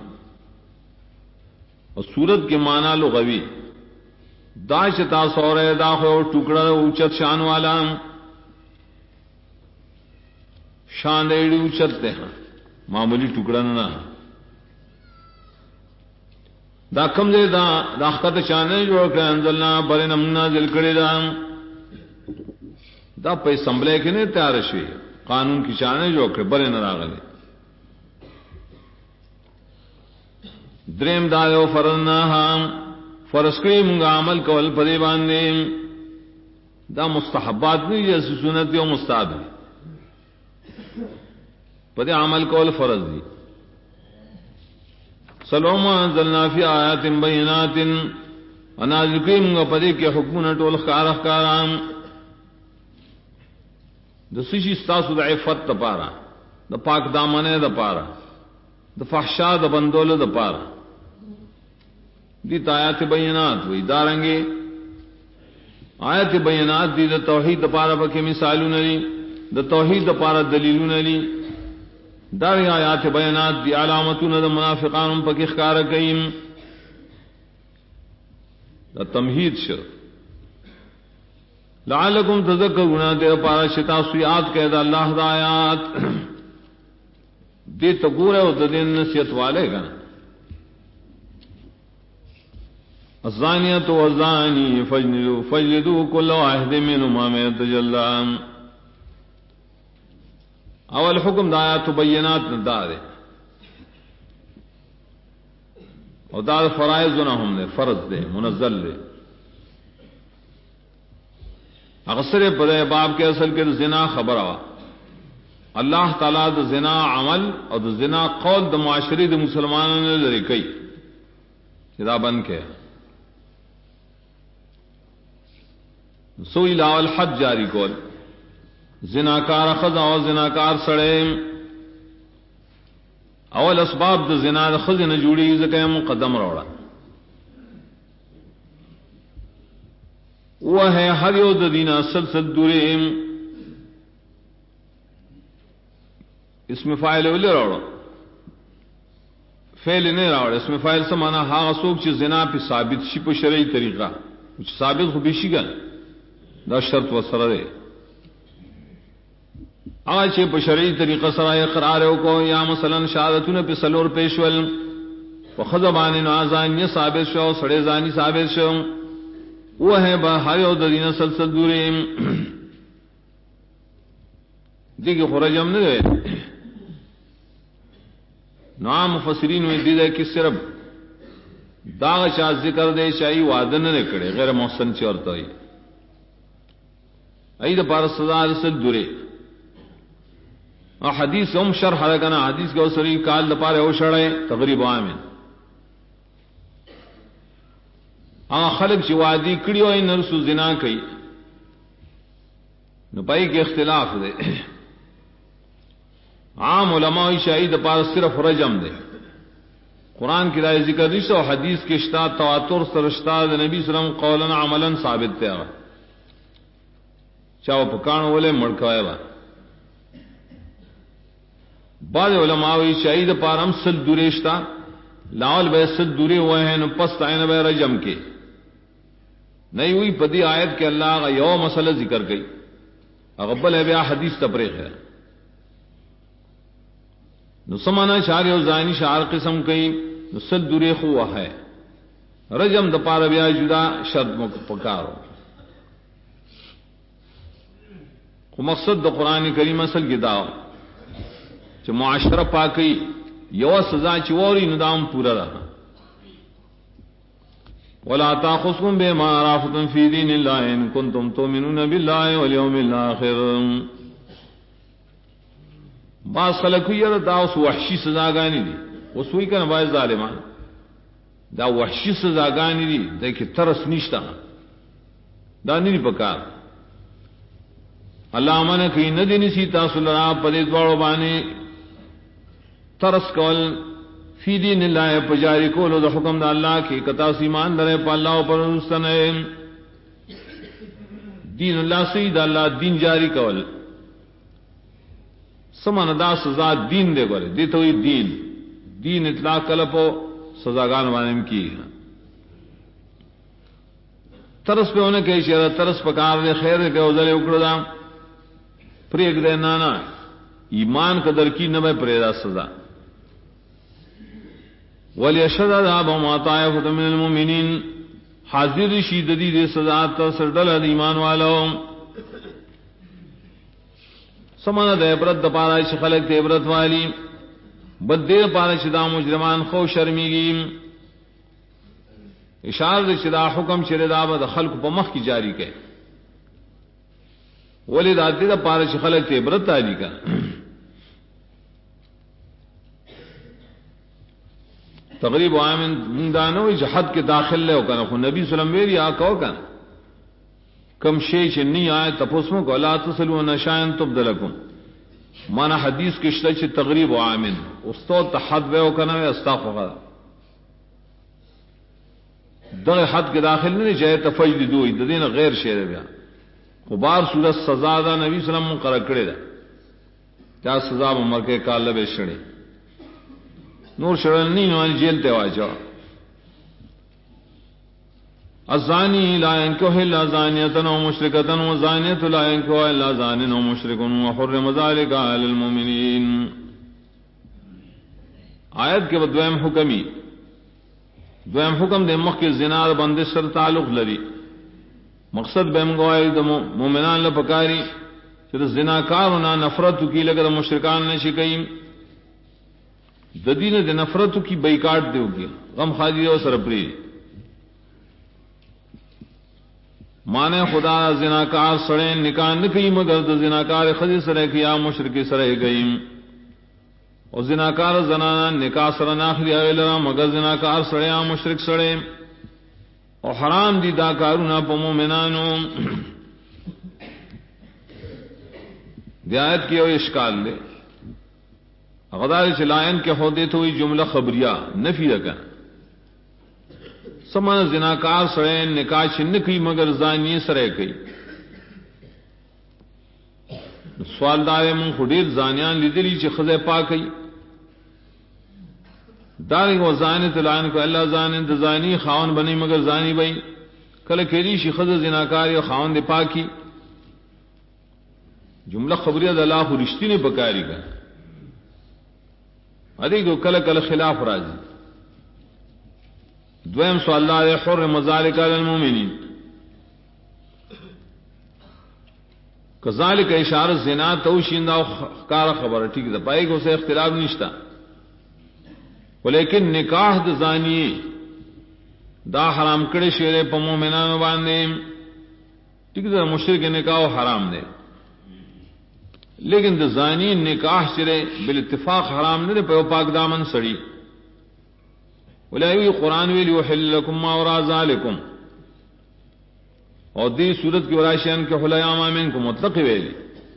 اور سورت کے معنی لغوی دا شتا سورہ دا خو ٹکڑا اوچت شان والا شان ایڑی اوچت دے ہاں معمولی ٹکڑا نہ دا کم دے دا خط شانے جو کہ انزلنا برے نمنا دل کرے دا پہ اسمبلے کے نے تیار شوی قانون کی شانے جو کہ برے نہ راغلے دریم دایو فرضناها فرض کری منگا عمل کول پدے باندے دا مستحبات نہیں جیسے سنت و مستحب پدے عمل کول فرض دی سلوم انزلنا فی آیات بینات انازل کری منگا پدے کے حکمنا ٹول خارخکارام دا سشی ستاسو دا عفت دا پارا دا پاک دامنے دا پارا دا فحشا دا بندول دا پارا دی آیات بینات ہوئی دارنگے آیات بینات دی دا توحید دا پارا پاکی مثالو نلی دا توحید دا پارا دلیلو نلی دارنگے آیات بینات دی علامتون دا منافقان پاکی اخکار کئیم دا تمہید شر لعلکم تذکرون دے پارا شتا سیاد کہہ دا اللہ دا آیات دے تگورے و دین نصیت والے گا الزانیت والزانی فجلدوا کل واحد منہما مئۃ جلدہ اول حکم دا آیات بینات دا دے اور دا فرائض نہ ہم نے فرض دے منزل دے اغسر پدے باب کے اصل کے زنا خبر آوا اللہ تعالیٰ دا زنا عمل اور دا زنا قول دا معاشری دا مسلمانوں نے لری کئی دا بن کے سوئی لاول حد جاری کول زناکار خزا و زناکار سڑے اول اسباب دا زنا دا خز نہ جوڑی زکے مقدم روڑا وہ ہے ہر یو دا دینا سلسل دوریم اس میں فائل اولی راوڑا فعل نہیں راوڑا اس میں فائل سمانا ہاں سوک چی زنا پی ثابت شی پا شرعی طریقہ کچھ ثابت خو بیشی گا دا شرط و سر دے آج چی پا شرعی طریقہ سرائے قرارے کو یا مثلا شہادتون پی سلور پیشول و خضبانی نازانی ثابت شو سڑے زانی ثابت شو وہ ہے با ہر یو دا دینا سلسل دوریم دیکھ خرجم نہیں گئے نام مفسرین میں دیدہ کہ صرف داغ شاہ ذکر دے شاہی وعدن نے کڑے غیر محسن چی عورتا ہی اید پار سزا رسل دورے اور حدیث ام شرح لکنا حدیث کے اسری کال دپارے او شڑے تغریب آمین خلق چی وعدی کڑی ہوئی نرسو زنا کئی نپائی کے اختلاف دے عام علماء شاہید پار صرف رجم دے قرآن کی رائے ذکر رشتہ و حدیث کے اشتاد تواتر سرشتاد نبی صلی اللہ علیہ وسلم قولاً عملاً ثابت تے آگا چاہو پکان والے مڑکوائے با بعض علماء شاہید پار ہم سل دوریشتا لاول بے سل دوری ہوئے ہیں پست آئین بے رجم کے نہیں ہوئی پدی آیت کے اللہ کا یو مسئلہ ذکر گئی اغبل ہے بیا حدیث تپریخ ہے نسمانا شاری و زانی شعر قسم کئی نسل دوری خواہ ہے رجم دپار بیا جدا شرط پکارو مقصد دا قرآن کریم اصل کی داو چ معاشرہ پاکی یو سزا چوری ندام پورا رہا ولا تاخذكم بما عرفتم في دين الله ان كنتم تؤمنون بالله واليوم الاخر با خلق یره دا اوس وحشی سزاګانی دي اوس وی کنه وای ظالمان دا وحشی سزاګانی دي دغه ترس نشتا دا نه پکار الله امانه کین نه دي نسی تاسو لرا په دې دوړو باندې ترس کول فی دین اللہ پجاری کولو دا حکم دا اللہ کی کتا سیمان درے پا اللہ پر رستنے دین اللہ سید اللہ دین جاری کول سمان دا سزا دین دے گورے دیتا ہوئی دین اطلاق کلپو سزاگان وانم کی ترس پہ ہونے کے شیرہ ترس پکار دے خیر کے اوزلے اکڑو دا پریک دے نانا ایمان قدر کی نبے پریدہ سزا وَلْيَشْهَدْ عَذَابَهُمْ طَائِفَةٌ مِّنَ الْمُؤْمِنِينَ حاضر شیددی دے سزا تا سردل ایمان والو سمانا دے عبرت دا پارا چھ خلق دے عبرت والی بد دے پارا چھ دا مجرمان خو شرمیگی اشار دے چھ دا حکم چھ دا با دا خلق پا مخ کی جاری کے ولی دا دے دا پارا چھ خلق دے عبرت والی کا تقریب آمن دانو جہد کے داخل لے ہوکا نخو نبی صلی اللہ علیہ وسلم ویلی آقا ہوکا کم شیش نی آئے تپسموں کو لا تسلو نشائن تبدلکم مانا حدیث کشتا چھ تقریب آمن استو تحد وے ہوکا نوے استغفر در حد کے داخل نہیں چاہے تفجد دوئی دین غیر شیر بیا قبار صورت سزا دا نبی صلی اللہ علیہ وسلم قرکڑے دا کیا سزا ممر کے کالب شڑے نور شرن نہیں نوان جیل تے واجا الزانی لا ينكح الا زانیة و مشرکة و زانیة لا ينكح الا زان و مشرک و حرم ذلك على المؤمنین آیت کے دویم حکمی دویم حکم دے مخ کے زنا بندش سر تعلق لری مقصد بہم گواہی دے مومنان لپکاری کہ زناکارنا نفرت کی لگر مشرکان نے شکیم ددین دے نفرت کی بیکاٹ دے ہوگی غم خاجی و سرپری مانے خدا زناکار سڑے نکاح نکی مگر دا زناکار خدی سرے کیا مشرکی سرے گئیم اور زناکار زنانا نکاح سر ناخری آئیلرا مگر زناکار سڑے آ مشرک سڑے اور حرام دی دا کارونا پا مومنانو دیایت کی او اشکال لے غدار چلائن کے ہو دے تو یہ جملہ خبریہ نفی رکھا سمان زناکار سڑے نکاح چھن کی مگر زانی سرے کئی سوال دارے من خودیر زانیان لیدلی چھ خزے پا کئی دارنگ و زانی تلائن کو اللہ زانی دزانی خاون بنی مگر زانی بئی کل کہلی شی خز زناکاری و خاون دے پاکی جملہ خبریہ دا اللہ رشتی نے پکاری کا ادھی کو کل کل خلاف راضی دویم سوال اللہ دے حرم ذالک علی المؤمنین کذالک اشارت زنا توشیندہ کار خبر ٹھیک ہے پائی کو سے اختلاف نشتا ولیکن نکاح د زانی دا حرام کڑے شیرے پا مومنان باندے ٹھیک ہے مشرک نکاح حرام دے لیکن د زانی نکاح چرے بالاتفاق حرام نے پہ پاک دامن سڑی ولی قرآن ویلی وحل لکم ما وراء ذالکم اور دی صورت کی ورائشین کے حلیاما منکم مطلق ویلی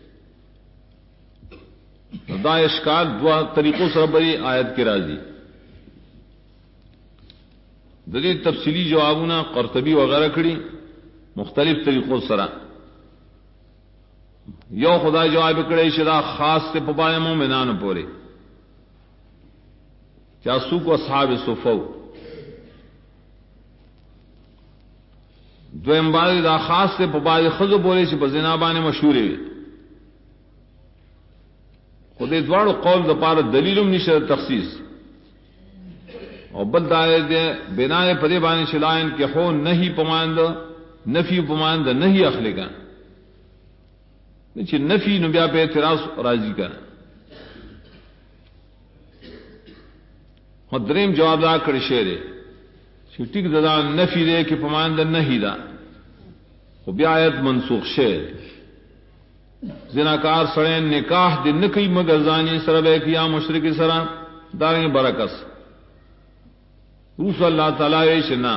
دا اشکال دو طریقوں سے بری آیت کی راضی دلی تفصیلی جوابنا قرطبی وغیرہ کڑی مختلف طریقوں سرا یو خدا جواب کڑے شدا خاص سے پپائے مومنان پورے کیا سوک اصحاب صفو دویم بار دا خاص سے پپائے خزو پورے سے بزنابان مشہورے خود ادوار قول دا پار دلیلم نشر تخصیص اور بل دائے دے بنا پدے بانی شلائن کے ہو نہیں پماند نفی پماند نہیں اخلے گا چې نفي نو بیا په اعتراض راځي کنه. دریم جواب دا کړی شه دی چې ټیک دا نفي دی کې په مان د نهي دا خو بیا آیت منسوخ شه. زناکار سره نکاح د نکي مگر زانی سره به کیا مشرک سره دارنګ برکس رسول الله تعالی یې شنا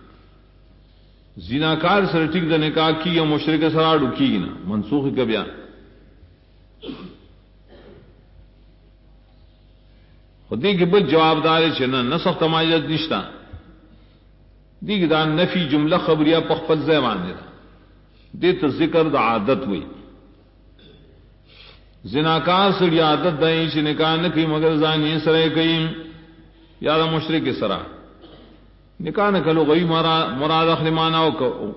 زناکار سره ټیک د نکاح کی یا مشرک سره اډو کیږي نه منسوخ کبیا. خدای کې بل جوابدار چې نه نسخ تمایز نشتا دیګ دا نفي جمله خبریه په خپل ځای باندې دې ته ذکر د عادت وي. زناکار سړي عادت دی چې نکاح نه کوي مگر ځان یې سره کوي یا د مشرک سره نکاح نه کلو غوي مراد اخلي معنا او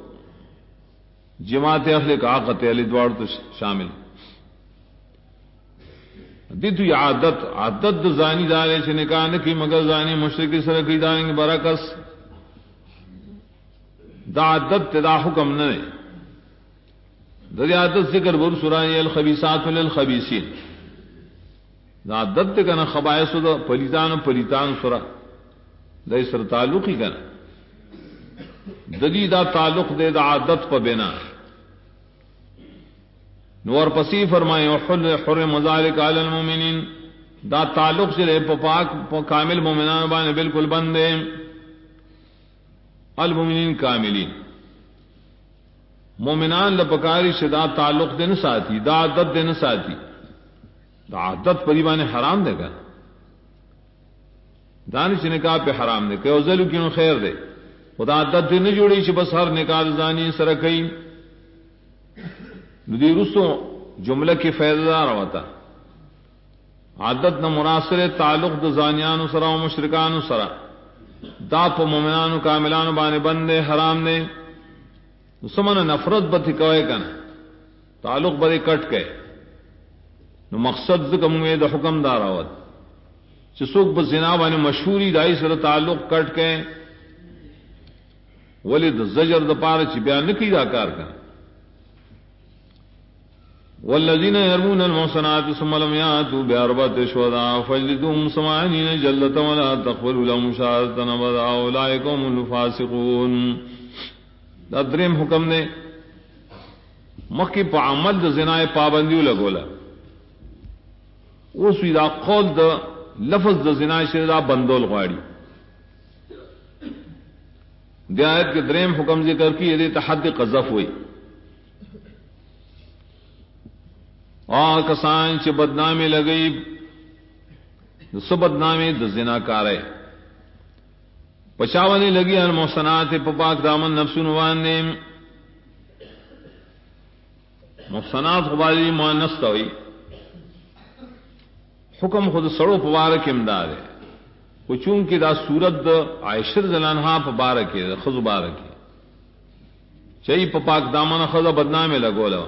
جماعت اخلي کا عقد اهل دوار تو شامل دي تو عادت د زانی دار چې نکاح نه کوي مگر ځان مشرک سره کوي دانګ برکس دا عادت دا حکم نه دی عادت ذکر ور سورہ الخبیثات للخبیثین دا عادت کنا خبائث د پلیتان سورہ دا سر تعلق ہی کنا دلی دا تعلق دے دا عادت په بنا نور پسی فرمائے وحل حرم ذلك علی المؤمنین دا تعلق سے پاک کامل مومنان باندې بالکل بند ہے المؤمنین کاملین مومنان لپکاری شدا تعلق دن ساتھی دا عادت دن ساتھی دا عادت پریبان حرام دے گا دانش نکاح پہ حرام دے کہ اوزلو کیوں خیر دے خدا عادت دن جوڑی چھ بس ہر نکاح زانی سرکئی ندی رسو جملہ کی فیضدار ہوتا عادت نہ مناصر تعلق دا زانیان سرا و مشرکان سرا دا پا مومنان کاملان بانے بندے حرام دے سمن نفرت بت کوئے کن تعلق برے کٹ کے نو مقصد ذکر موید حکم دار آوت چسوک بزنا بانے مشہوری دائی سر تعلق کٹ کے ولد زجر د پار چ بیان نکی دا کار کن والذین يرمون المحصنات ثم لم يأتوا بأربعة شهداء فاجلدوهم 80 جلدة ولا تقبلوا لهم شهادة أبدا أولئك هم الفاسقون. دا دریم حکم نے مخی پا عمل دا زنا پابندیو لگولا او سوی دا قول دا لفظ دا زنا شر دا بندول غاڑی دی آیت کے دریم حکم ذکر کی یہ دیتا حد قذف ہوئی کسان چھ بدنامی لگئی سو بدنامی دا زنا کارے پچاوانی لگی المحسنات پاک دامن نفس نوانے محسنات خباری مؤنث ہوئی حکم خود سڑو پبارک امداد ہے وہ چونکہ دا صورت عائشہ زلانہا پبارک ہے خز بارک ہے چاہیے پاک دامن خز بدنام لگو لو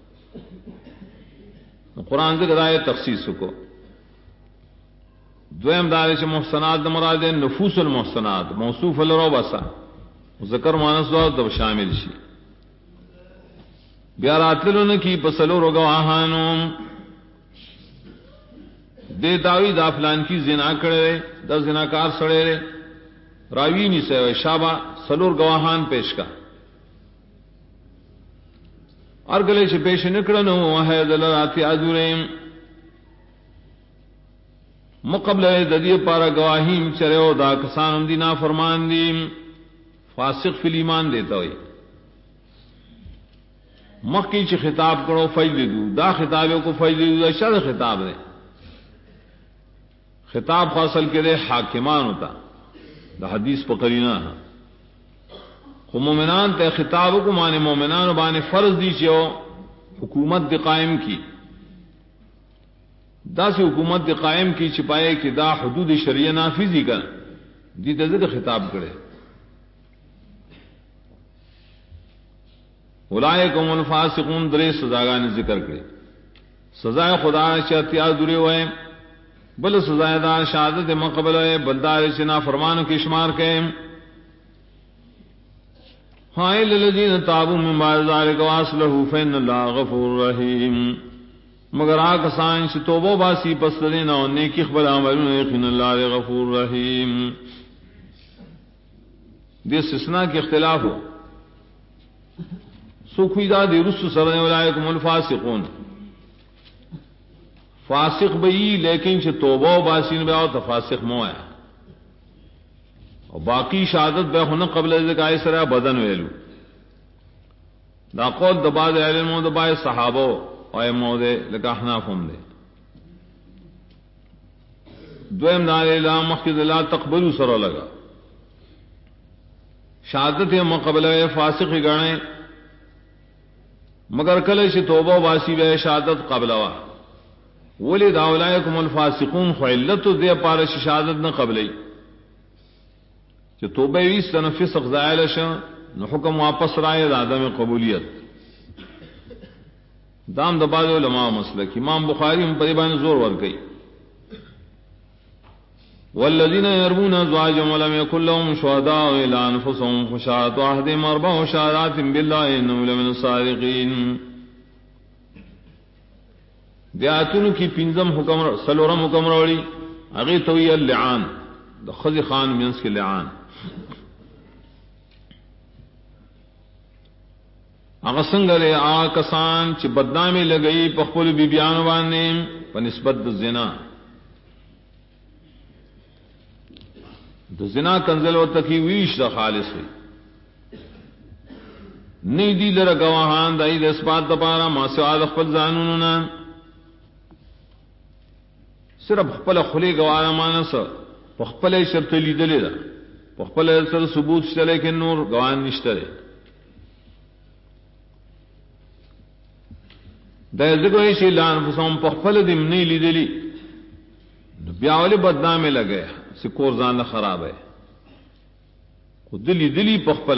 قرآن ذکر آئے تخصیص کو دویم دار سے محسنات مراد نفوس المحسنات موصوف الرو بسا ذکر مانس دو شامل شی بیاراتلو نے کی پسلو رو گواہانو دے داوی دا فلان کی زنا کرے دا زناکار سڑے رے راوی نی سے شابہ سلور گواہان پیش کا ارگلے سے پیش نکڑنو ہے دلاراتی ادوریم مقبل ددی پارا گواہیم چرے دا کسان دینا فرمان دیم فاسق فی ایمان دیتا ہوئی مکی چ خطاب کرو فیلدو دا خطابوں کو فیلدو دا شر خطاب دے خطاب فاصل کے دے حاکمان ہوتا دا حدیث پکڑینا خو مومنان تے خطاب کو مانے مومنان بانے فرض دی چو حکومت دی قائم کی دا سے حکومت دی قائم کی چھپائے کہ دا حدود شریعہ نافذی کا دی تزد خطاب کرے اولئکم الفاسقون درے سزاگان ذکر کرے سزائے خدا شاتیاز درے ہوئے بل سزائے دا شہادت مقبل ہے بلدار چنا فرمانوں کی شمار کے ہائے للذین تابوا من بعد ذلک واصلحوا فإن اللہ غفور رحیم، مگر آکسان چھ توبہ باسی پس دینا اور نیکی خبر عملون یقین اللہ غفور رحیم. دے استثناء کے اختلاف ہو سوکھویدہ دی رسو سرنے اولئکم الفاسقون، فاسق بئی لیکن چھ توبہ باسی نبی آو تا فاسق مو ہے، اور باقی شہادت بے خونہ قبل ذکر آئے سرہ بدن ویلو. دا قول دباد علم و دبائے صحابہ اور مودے لکا احناف ہم دے. دویم دار اعلام مخید اللہ تقبلو سرو لگا شہادت مقبل فاسق گنے، مگر کلش توبہ واسی بے شہادت قبلوا ولد اولئکم الفاسقون فعلت دے پارش شہادت نہ قبلی کہ توبہ ویس تنفس زائل شن نو حکم واپس رائے عدم قبولیت. دام دباد علماء مسلک امام بخاری ہم پریبان زور ور گئی. والذین یرمون ازواجهم ولم یکن لهم شهداء الا انفسهم فشهادة احدهم 4 شهادات بالله انه لمن الصادقین. دیاتن کی پنجم حکم سلورم حکم روڑی اگے توی اللعان خذ خان منس کے لعان. اغسنگرے آکسان چ بدنامی لگئی پخپل بی بیان وانے بنسبت زنا. زنا کنزل و تکی ویش دا خالص ہوئی نی دی لر گواہان دائی دا اثبات دا پارا ما سواد خپل زانوننا صرف خپل خلی گوانا مانس خپل شرط لی دلی دا خپل سر ثبوت چلے کہ نور گوان نشترے دا ذکر شی لان فسوم خپل دم نی لی دلی بیاولی بدنامے لگے سکور زان خراب ہے دلی دلی پخپل.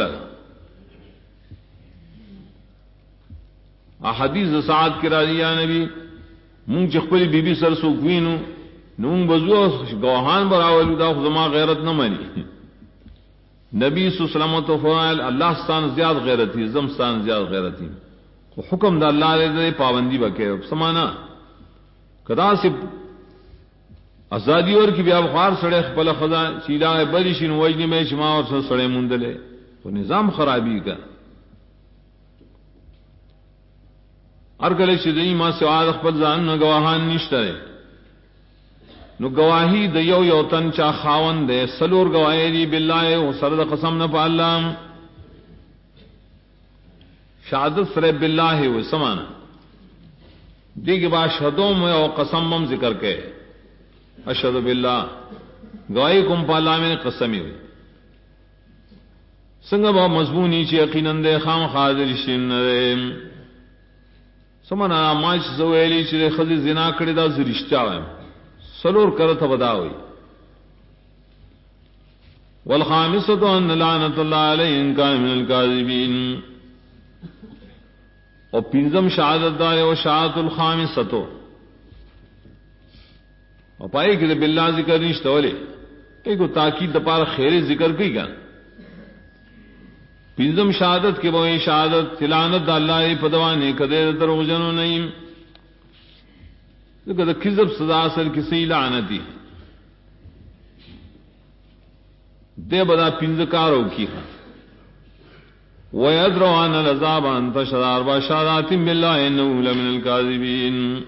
احادیث سعد کی راضیہ نبی مونگ چخپلی بی بی سر سوکوینو نونگ بزو گواہان براولو دا خزما غیرت نہ منی. نبی صلی اللہ علیہ وسلم فرمائے اللہ ستان زیاد غیرتی زم ستان زیاد غیرتی. حکم دا اللہ علیہ پابندی بکے سمانا کدا سے ازادی اور کی بیا بخار سڑے خپل خدا چیلا بری شین وجنی میں شما اور سڑے مندلے تو نظام خرابی کا ارگلے شدی ما سواد خپل ځان نو گواهان نشته نو گواہی د یو تن چا خاوند دے سلور گواہی دی بالله او سر قسم نہ پالام شہادت سر بالله و سمانا دیگه با شهادت او قسم مم ذکر کے اشهد بالله گواہی کوم پالا میں قسمی ہوئی سنگ با مضمونی چی یقینا دے خام حاضر شین سمنا ماچ زویلی چی خزی زنا کړی دا زریشتا وایم سلور کرت بدا ہوئی. والخامسة ان لعنت اللہ علیہ ان کان من الکاذبین اور پنجم شہادت دار و شہادت الخامسة اور پائے کہ باللہ ذکر نشتا والے ایک تاکید دپار خیر ذکر کی گا. پنجم شہادت کے بوئی شہادت تلانت اللہ پدوانے کدے دروغجنو نہیں کدے کذب سزا اثر کسی لعنتی دے بدا پنجکاروں کی ہاں وَيَدْرَوْ عَنَ الْعَذَابَ أَن تَشْهَدَ 4 شَهَادَاتٍ بِاللَّهِ إِنَّهُ لَمِنَ الْكَاذِبِينَ.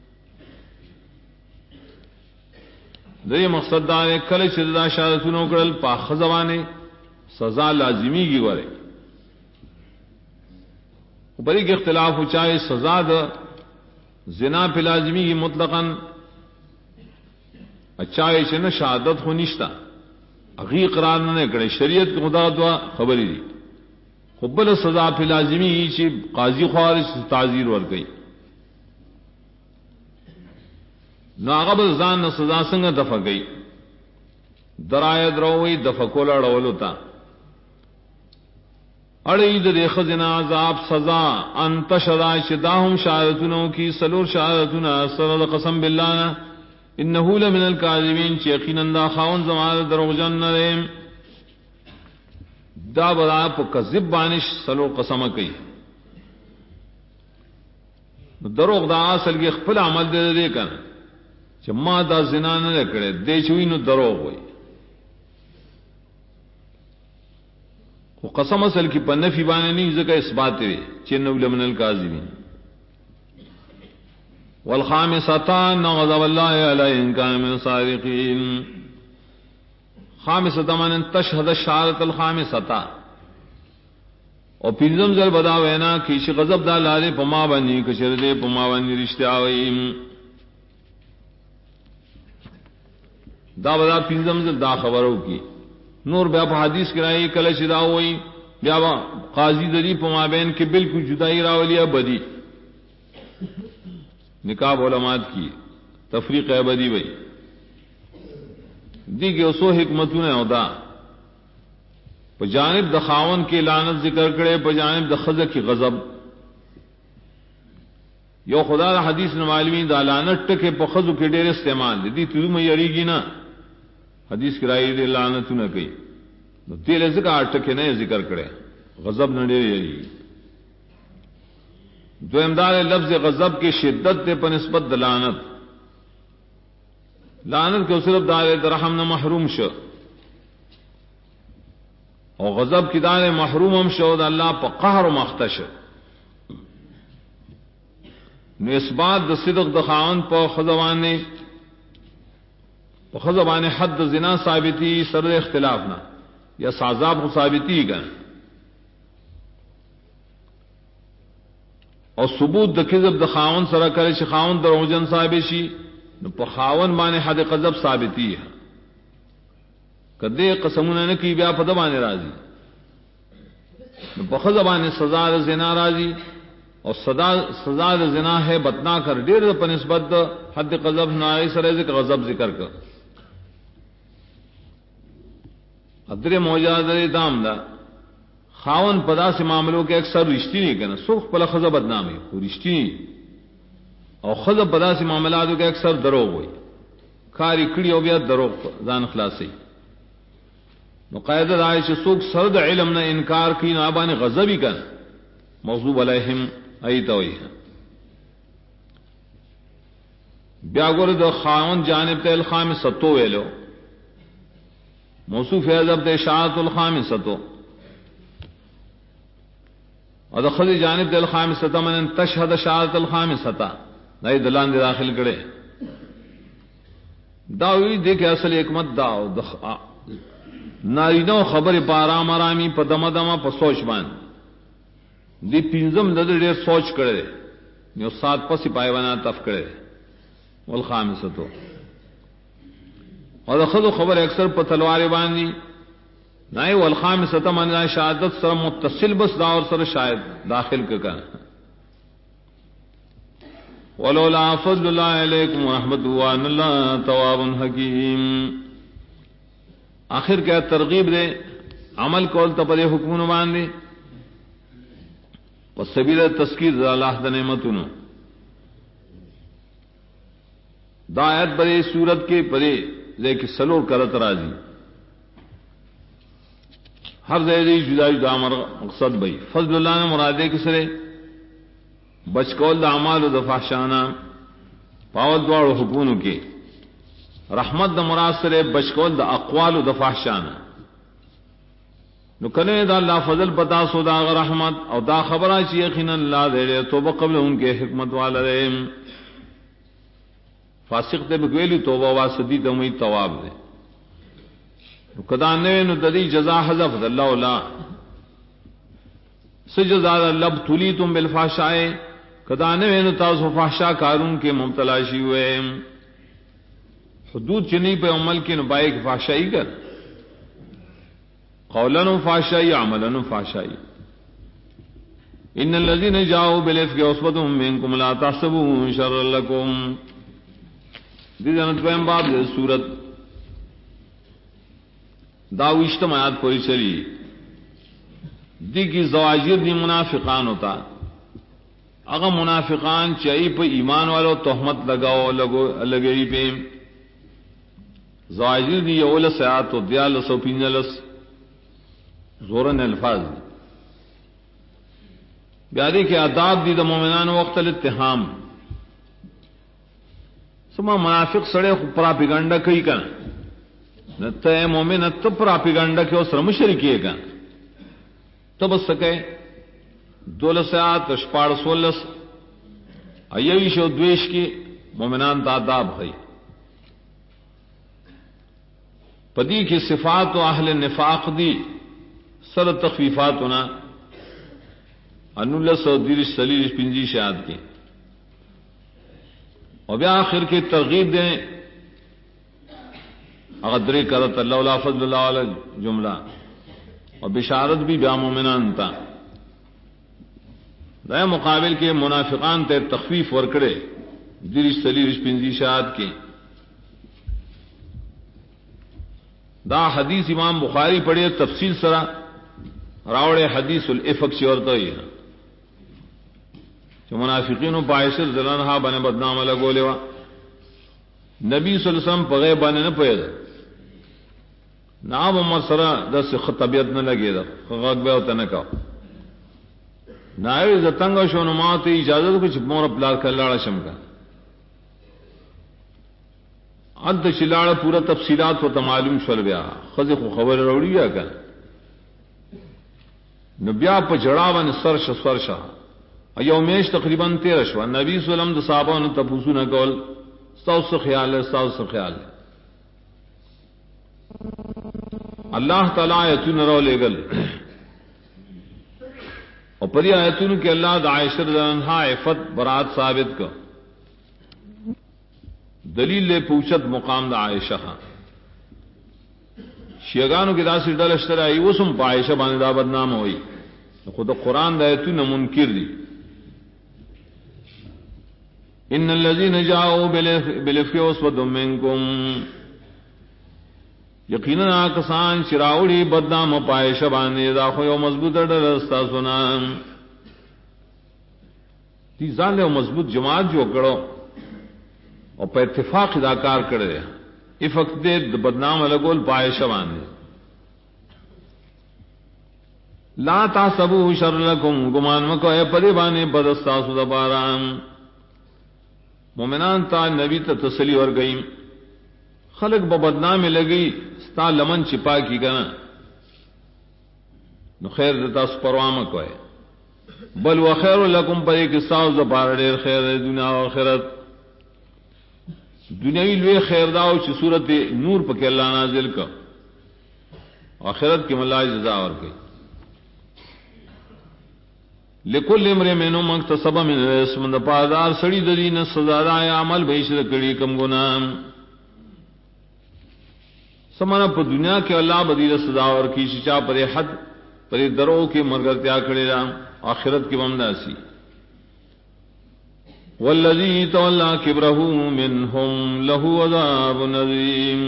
دے مقصد دا ہے کل شدہ شہادتونو کرل پاخ زبانے سزا لازمی کی ورے بڑی کے اختلاف ہو چاہے سزا دا زنا پہ لازمی کی مطلقاً اچھا چن شہادت ہو نشتا اگی قرار نہ کرے شریعت کی خدا دعا خبری دی قبل سزا پہ لازمی چی قاضی خوارش تعزیر ور گئی ناغبل زان نہ سزا سنگ دفع گئی درائے دروئی دفع کو لڑولو تا اڑید دیکھ زنا عذاب سزا انت شدا شداہم شہادتنوں کی سلور شہادتنا سرد قسم باللہ انہو لمن الکاذبین چی یقیناً دا خاون زمان دروغجن نریم دا بدا پا کذب بانش سلو قسم کئی دروغ دا اصل کی خپل عمل دے دے کنا چا ما دا زنا نہ کرے دے چوئی نو دروغ ہوئی خو قسم اصل کی پا نفی بانے نہیں ذکا اس بات دے چنو لمن القاذبین والخامسة غضب الله عليه إن كان من الصادقين خامسة من تشهد الشهادة الخامسة اور پنجم ذل بدا وینا کیش غضب دا لارے پما بنی کشر دے پما بنی رشتہ آوئیم دا بدا پنجم ذل دا خبروں کی نور بیا پا حدیث کرائی کلش دا ہوئی بیا قاضی دری پما بین کے بالکل جدائی راولیا بدی نکاح علماء کی تفریق ابدی بھئی دی کہ اسو حکمتوں نے ہوتا بجانب دخاون کے لعنت ذکر کرے بجانب دخذ کی غضب یو خدا دا حدیث نمالوین دا لعنت ٹکے پخذ کے ڈیر استعمال دی تو میں یری گی نا حدیث کرائی دے لعنت نہ کئی تیرے ذکر ٹکے نہ ذکر کرے غضب نہ ڈیر یری دو امداد لفظ غضب کی شدت دے پر نسبت دلانت لعنت کو صرف دار درحم نہ محروم شو اور غضب کی دار محروم ہم شو اللہ پا قہر و مختش نو اس بات دا صدق دخاون پا خضبان حد زنا ثابتی سرد اختلاف نہ یا سازاب کو ثابتی گا اور ثبوت د کذب د خاون سره کرے چې خاون دروغجن ثابت شي نو په خاون باندې حد قذب ثابتی ہے کدی قسمونه نه کی بیا په د باندې راضی نو په خزه باندې سزا د زنا راضی او سزا د زنا ہے بدنا کر ډیر په نسبت د حد قذب نه سره ذکر غضب ذکر کر ادر موجاده دام دا خاون پدا سے معاملوں کے اکثر رشتی نہیں کرنا سرخ پلا خزہ بدنام ہے وہ رشتی نہیں اور خزہ پدا سے معاملاتوں کے اکثر دروغ ہوئی کاری کڑی ہو گیا دروغ زان خلاصی مقاعدہ رائے سے سوک سرد علم نہ انکار کی نہ آبان غضبی کن موضوع علیہم ایتا ہوئی ہے بیاگور دو خاون جانب تے الخام ستو ویلو موصوف عذب تے اشاعت الخام ستو اور دخل جانب دل خامسۃ من تشهد شهادت الخامسۃ نئی دلان دے داخل کرے داوی دے کہ اصل حکمت دا نارینو خبر پارام آرامی پا دم دم پا سوچ بان دی پینزم دد دیر سوچ کرے نیو سات پسی پائیوانا تف کرے والخامسۃ اور دخل خبر اکثر پا تلوار باندی نائ والخامسۃ من شہادت سر متصل بس دا اور سر شاید داخل کا ولولا فضل اللہ علیکم ورحمۃ وان اللہ تواب حکیم آخر کیا ترغیب دے عمل کول تپدے حکم باندھے وسبیل تذکیر اللہ نعمتن دا آیت برے صورت کے پرے لیکن سلور کرت راضی ہر ذیلی جدا جدا مقصد بھئی فضل اللہ نے مرادے کس رے بچکول دا عمال و دفاع شانہ پاول دوار و حکون کے رحمت دا مراد سرے بچکول دا اقوال و دفاع شانہ نو کنے دا اللہ فضل پتا سو دا رحمت او دا خبرہ چی یقینا اللہ دے رے توبہ قبل ان کے حکمت والا رے فاسق تے بکویلی توبہ واسدی دمئی تواب دے کدا نے نو ددی جزا حذف اللہ لا سجزا لب تلی تم بالفحشاء کدا نے نو تاس فحشاء کارون کے مبتلا شی ہوئے حدود چنی پہ عمل کے نبائے کی فحشائی کر قولاً فحشائی عملاً فحشائی ان الذين جاءوا بالافك عصبة منكم لا تحسبوه شرا لكم دی جنت پہ باب سورت داو اجتماعات پوری چلی دی کی زواجر دی منافقان ہوتا اگر منافقان چاہی پہ ایمان والو تہمت لگاؤ لگئی پہ زواجر دی اول سیات و دیال سو پینجلس زورن الفاظ دی بیادی کے آداب دی دا مومنان وقت الاتحام سما منافق سڑے پراپیگنڈا کئی کنا نتا اے مومن نتا پراپیگنڈا کے اس رمو شرکیے گا تب سکے دولسیات اشپاڑ سولس ایویش و دویش کی مومنان تا آداب ہے پدی کی صفات و اہل نفاق دی سر تخفیفاتنا انولس و دیرش سلیش پنجی شاد کی اور بیا آخر کی ترغیب دیں اغدری کرت اللہ لا فضل اللہ علیہ جملہ اور بشارت بھی بیا مومنان تا دائے مقابل کے منافقان تے تخفیف ورکڑے دیرش سلیش پنجی شاد کی دا حدیث امام بخاری پڑھے تفصیل سرا راوڑے حدیث الافق شورتا ہی ہے جو منافقین و پائشر زلانہا بنے بدنام لگو لیوا نبی صلی اللہ علیہ وسلم پغے بنے نہ پیدا نام عمر سرا دس طبیعت نہ لگے دا غق بے ہوتا نہ کہا نائر زتنگ و شونماتی اجازت کچھ مور پلار کر لاڑا شمکا انت شلاڑ پورا تفصیلات و تمعلوم شول بیا خزی خو خبر روڑی بیا کر نبیا پا جڑاوان سرشا ایو میش تقریباً 13 شوا نبی صلی اللہ علیہ وسلم دا صحابہ نے تپوسو نہ کول ستاوس خیال ہے ستاوس خیال ہے اللہ تعالیٰ آیتون رو لے گل اور پری آیتون کے اللہ دا عائشہ رضی اللہ عنہا عفت برات ثابت کا دلیل لے پوچھت مقام دا عائشہ خان شیعگانو کی دا سجدہ لشتر آئی وہ سم پا عائشہ بانے دا بدنام ہوئی خود قرآن دا ایتو منکر دی ان الذین جاؤوا بالافک عصبۃ منکم یقیناً آکسان چراوڑی بدنام پا عائشہ بانے دا خویو مضبوط ڈرستا سنا تیزان لے مضبوط جماعت جو کرو اور پہ اتفاق اداکار کرے افق دے بدنام لگول پائے شوان نے لا تحسبوا شر لکم گمان مکو اے پدی بانے بدستاسو دباران مومنان تا نبی تا تسلی ور گئی خلق بدنام لگی ستا لمن چپا کی گنا نو خیر دتا سپروا مکو ہے بل وخیر لکم پدی کستاو دبار دیر خیر دنیا و آخرت دنیاوی لوی خیر داو چی صورت نور پک اللہ نازل کا آخرت کی ملا جزا ور گئی لکل امرئ منهم اکتسب من الاسم د پادار سڑی دین سزا دا عمل بیشر کڑی کم گناہ سمانا پر دنیا کے اللہ بدیر سزا اور کی شچا پر حد پر درو کے مرگر تیا کھڑے را آخرت کی ممناسی والذی تولا کبرہ منہم لہو عذاب عظیم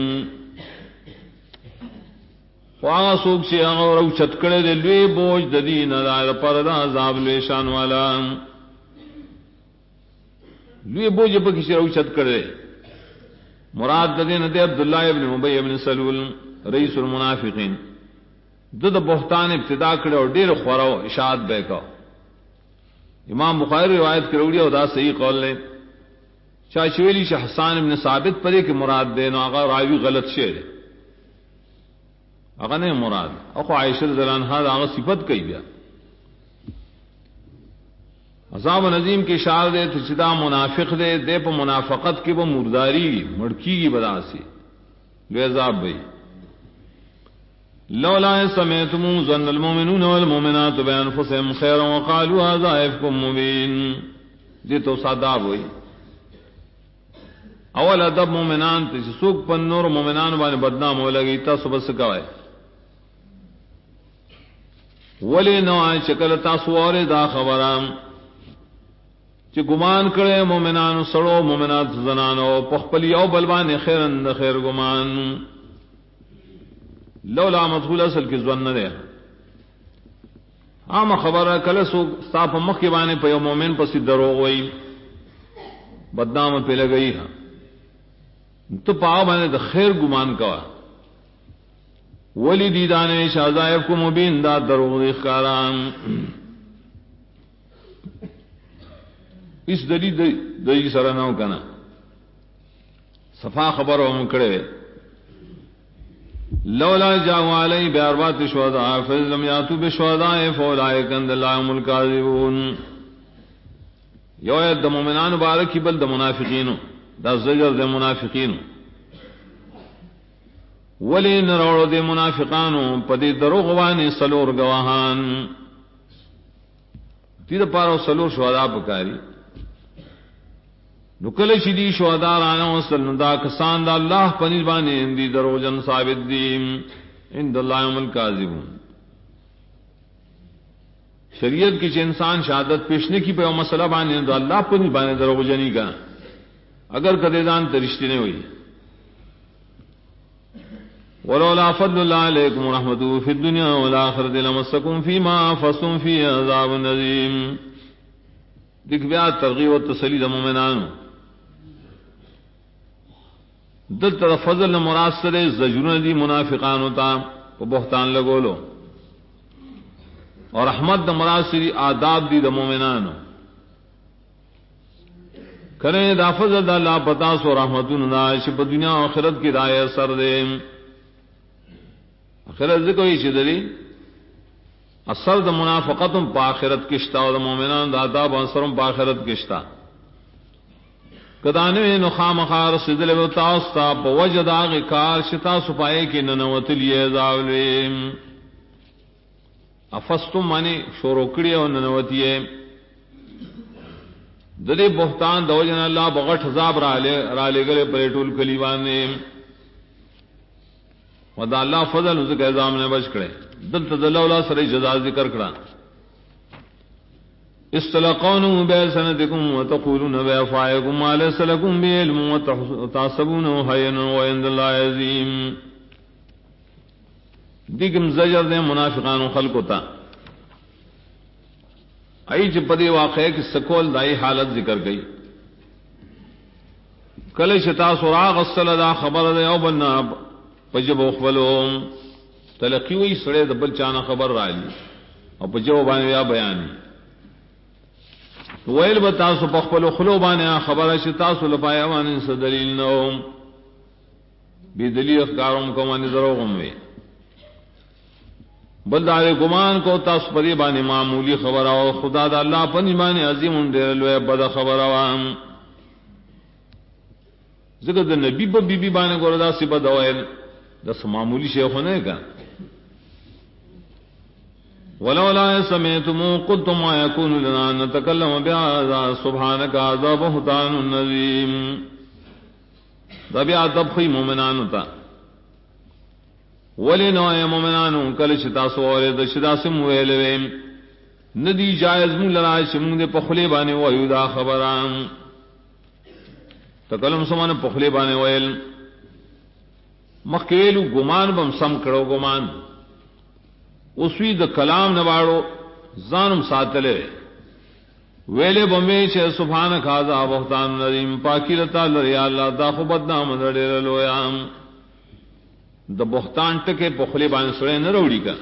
خواہ سوک سے اور چتکڑے دے لوی بوجھ ددین دار پر دا عذاب لوی شان والا لوی بوجھ پر کسی رو چتکڑے مراد ددین دے عبداللہ ابن ابی ابن سلول رئیس المنافقین دد بہتان ابتدا کڑے اور دیر خوراو اشاعت بے کا امام بخاری روایت کروڑی اور دا صحیح قول لے چاچویلی شاہ حسان ابن ثابت پرے کہ مراد دے نو آغا راوی غلط شعر ہے اگر نہیں مراد اخو عائشہ رضی اللہ عنہا دا آغا صفت کئی بیا عذاب نظیم کی اشار دے تو چدا منافق دے دے پا منافقت کی با مرداری مڑکی کی بدا سی لو عذاب بھئی لولا سمعتمو ظن المؤمنون والمؤمنات بانفسهم خيرا وقالوا هذا افك مبين دے تو صاداب ہوئی اول ادب مومنان تے سوک پن نور مومنان بانے بدنام ہو لگی تا صبح سکوائے ولی نوائے چکل تاسوار دا خبرام چی گمان کرے مومنان سڑو مومنات زنانو پخپلی او بلبان خیرن دا خیر گمان لولا مدخول اصل کی زون نہ دے عام خبر کل سو صاف مخ کے بانے پہ مومن پسی دروغ ہوئی بدنام پہ لگئی ہے تو پاؤ بانے دا خیر گمان کوا ولی دیدانے شازائف کو مبین دا دروغ اخکاران اس دلی سرناو کنا صفا خبر و مکڑے لولا جاءوا علی باربات شہداء فلم یاتوا بشہداء فاولئک عند اللہ هم الکاذبون یو د مومنان بارکی بل د منافقین دا زجر د منافقین ولی نروڑ د منافقانو پدی دروغ وانی سلور گواہان تیر پارو سلور شہداء پکاری نکل شدی شہداء رانا وصل دا کسان دا اللہ پنیز بانے اندی درو جن ثابت دیم اند اللہ هم الکاذبون شریعت کی چھ انسان شہادت پیشنے کی پہ مسئلہ بانے دا اللہ پنیز بانے درو جنی کا اگر قدیدان ترشتی نہیں ہوئی ولولا فضل اللہ علیکم ورحمتہ فی الدنیا والآخرۃ لمسکم فیما افضتم فی عذاب عظیم دیکھ بیا ترغیب و تسلی دا مومنانو دل طرف فضل مراد سرے زجرون دی منافقانو تا و بہتان لگولو اور رحمت دا مراد سری آداب دی دا مومنانو کریں دا فضل دا اللہ پتاس و رحمتون دا شپ دنیا و آخرت کی رائے سر دے آخرت ذکر ہی چدری اثر دا منافقتم پا آخرت کشتا و دا مومنان دا آداب اثرم پا آخرت کشتا کدانوی نخام خار صدل و تاستا پا وجد آغی کار شتا سپائے کی ننوتلی ازاولیم افستم مانی شوروکڑی و ننوتیے دلی بہتان دو جن اللہ بغٹ حضاب را لے گلے پریٹول کلیوانے و دا اللہ فضل ذکر ازام نے بچ کرے دل تدلولا سر جزا ذکر کرا استلقونوا بألسنتكم وتقولون بأفواهكم ما ليس لكم به علم وتحسبونه هينا وعند الله عظيم دیکھم زجر دے منافقان و خلق ہوتا ای چھ پدی واقعے کی سکول دائی حالت ذکر گئی کل شتا سراغ الصل دا خبر دے او بلنا پجب اخبلو تلقی ہوئی سڑے دبل چانا خبر رالی اور پجب بانے یا بیانی ویل بتاسو پخپلو خلو بانے خبر شتاسو لپایا وانی سے دلیل نوم بی دلیل اخکارم کو وانی دروغم وی بلدار گمان کو تاس پری بانے معمولی خبر آو خدا دا اللہ پنی بانے عظیم اندیر لوے بدا خبر آوام ذکر دا نبی بی بی بانے کو ردا سی بدا ویل دس معمولی شیخ ہونے کا ولولا سمعتم قلتم ما يكون لنا ان نتكلم بهذا سبحانك هذا بهتان عظيم ربيع تبخي مومنان تا ولنو اي مومنان کل شتا سوال د شدا سم ویلویم ندی جائز من لرا شمون دے پخلے بانے ویدا خبران تکلم سمان پخلے بانے ویل مخیلو گمان بم سم کرو گمان اسوی د کلام نواڑو زانم ساتلے ویلے بمے چھ سبحانک ھذا بہتان عظیم پاکی رتا لریا اللہ دا خو بدنام دڑے لویام د بہتان ٹکے پخلے بان سڑے نہ روڑی کا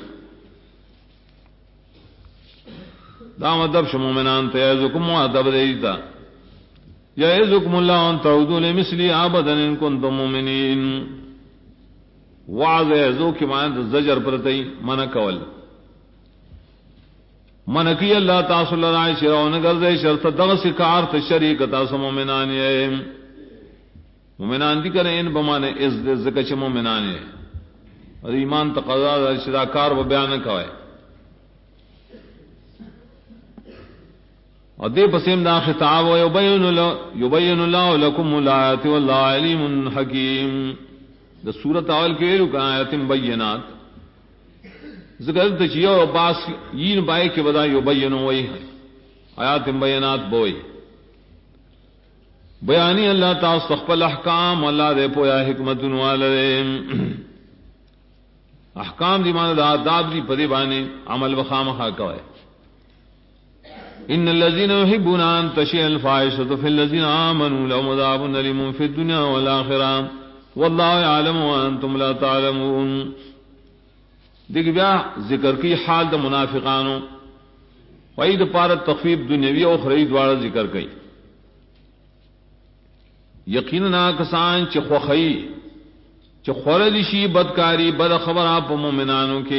دا مدب شمومنان تیزکم و ادب دیتا یعزکم اللہ ان تعودوا لمثلی ابدا ان کنتم مؤمنین وعظ ازو کی معنی زجر پرتی من کول من کی اللہ تعالی لرائے شرعون گرزے شرط دغس کار تشریک تاسو مومنان ہے مومنان دی کریں ان بمانے از ذکر مومنان ہے اور ایمان تقاضا شرع کار و بیان کوئے اور دے پسیم دا خطاب و یبین اللہ لکم الآیات واللہ علیم حکیم دا سورت اول کے رکا آیات بینات ذکر تچیو باس یین بائے کے بدا یبینو وئی آیات بینات بوئی بیانی اللہ تعالی استقبل احکام اللہ دے پویا حکمت والے احکام دی معنی دا آداب دی پدی بانے عمل بخامخا کوئے ان الذين يحبون ان تشيع الفاحشه في الذين امنوا لهم عذاب اليم في الدنيا والاخره والله يعلم وانتم لا تعلمون دیکھ بیا ذکر کی حال د منافقانو وعید پار تخفیف دنیوی او اخروی دوار ذکر کی یقینا کسان چ خوخی چ خورل شی بدکاری بد خبر اپ مومنانو کې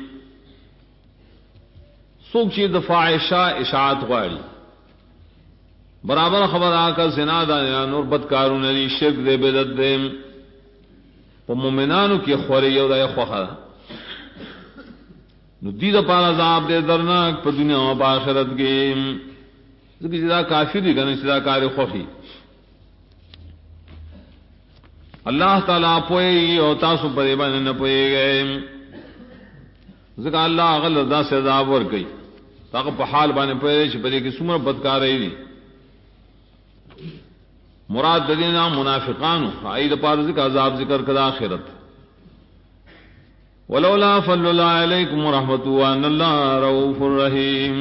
سوک چی دفاع اشاعت غواړي برابر خبر آکا زنا دا نور بدکارون علی شرک دے بدت دے پا مومنانو کی خوری یو دا یخوخا نو دید پار عذاب دے درناک پا دنیا و پا آخرت کے ذکر جدا کافر دی گنا جدا کار خوخی اللہ تعالیٰ پوئے گی اور تاسو پر ایبان نہ پوئے گئے ذکر اللہ اغل رضا سے عذاب ور گئی تاکہ پا حال بانے پوئے چھ پدے کی سمر بدکار رہی دی مراد دینا منافقان عید پار ذکر عذاب ذکر کدا آخرت ولولا فضل اللہ علیکم ورحمتہ وان اللہ رؤوف الرحیم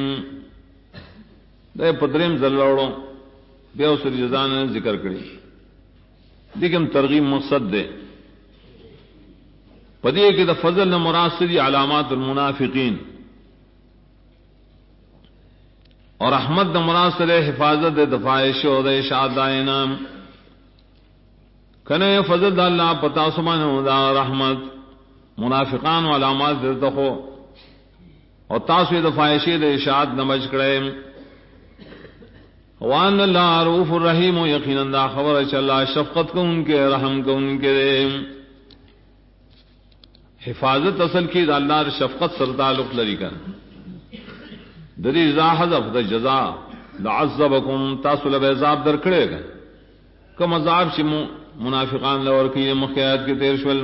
دے پدریم زلوڑوں بے اسر جزان ذکر کری دیکھم ترغیب مقصد دے پدے کہ دا فضل نہ مراد سے علامات المنافقین اور احمد دا مراد سے حفاظت دفاعش و اشاعت دائنام کنے فضل دا اللہ پتا سبحانہ دا رحمت منافقان و علامات دردخو اور تاسو دفاعش دا اشاعت نمج کرے وان اللہ رؤوف الرحیم و یقینا دا خبر ہے اللہ شفقت کو ان کے رحم کو ان کے حفاظت اصل کی دا اللہ شفقت سر تعلق لری کر دری ذا حذف دا جزا لعذبکم تاسو لب عذاب در کھڑے گا کم عذاب چی منافقان لور کی مخیات کے تیر شول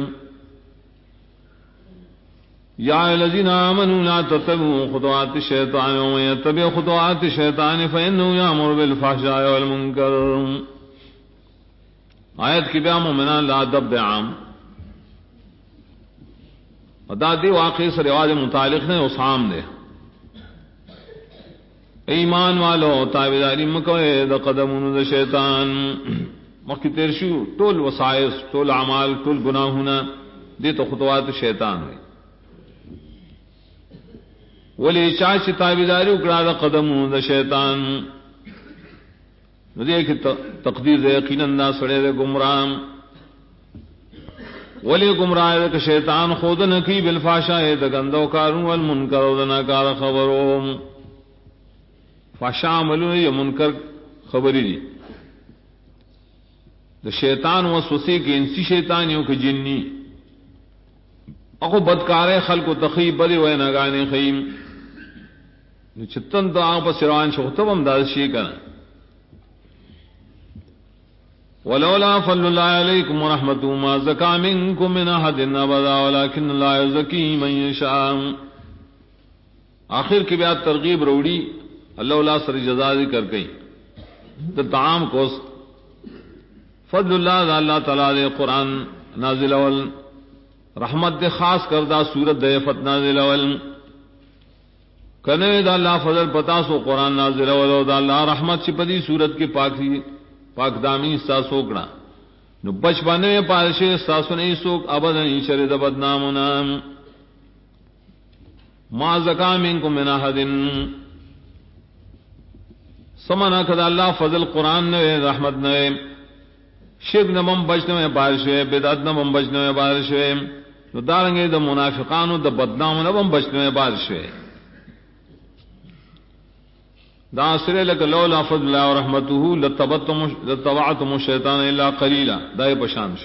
یا الذین آمنوا لا تتبعوا خطوات الشیطان ومن یتبع خطوات الشیطان فإنه یأمر بالفحشاء والمنکر آیت کی بیا مومنان لا دب عام ادا دی واقعی سے رواج متعلق نے اسام دے ایمان والو تابعداری مکوئے دا قدمون دا شیطان مخی تیرشو طول وسائس طول اعمال طول گناہونا دی تو خطوات شیطان ہوئی ولی چاچ تابعداری اکڑا دا قدمون دا شیطان دیکھ تقدیر دے یقیناً دا سڑے دے گمرام ولی گمراہ دے شیطان خود نکی بالفاشا دا گندو کارون والمنکر دا ناکار خبروں فاشا عملوں یا منکر خبری دی دا شیطان وسوسے کے انسی شیطانیوں کے جنی اخو بدکارے خلق و تخیب بری وے نگانے خیم چتن تو آنکھ پر سروان شخصب امداد شیکن ولولا فضل اللہ علیکم ورحمتہ ما زکا منکم من احد ابدا ولکن اللہ یزکی من یشاء آخر کی بیات ترغیب روڑی اللہ سر جزا ذکر گئی تو تعام کو فضل اللہ دا اللہ تعالی دے قرآن نازل اول رحمت دے خاص کردہ سورت دے فت نازل اول کنے دا اللہ فضل پتا سو قرآن نازل اول دا اللہ رحمت چپدی سورت کی پاک دامی سا سوکڑا نو بچپنے میں پارشے ساسو نہیں سوک ابدا نہیں شرد بدنامنا ما زکا منکم من احد سمنا کدا اللہ فضل قرآن نوے رحمت نوے شرک نمم بچنے میں بارش ہوئے بدعت نمم بچنے میں بارش ہوئے تو دارنگے دا منافقانو دا بدنام نمم بچنے میں بارش ہوئے دا سرے لک لولا فضل اللہ ورحمتہ لتبعتم الشیطان الا قلیلا دا یہ پشانش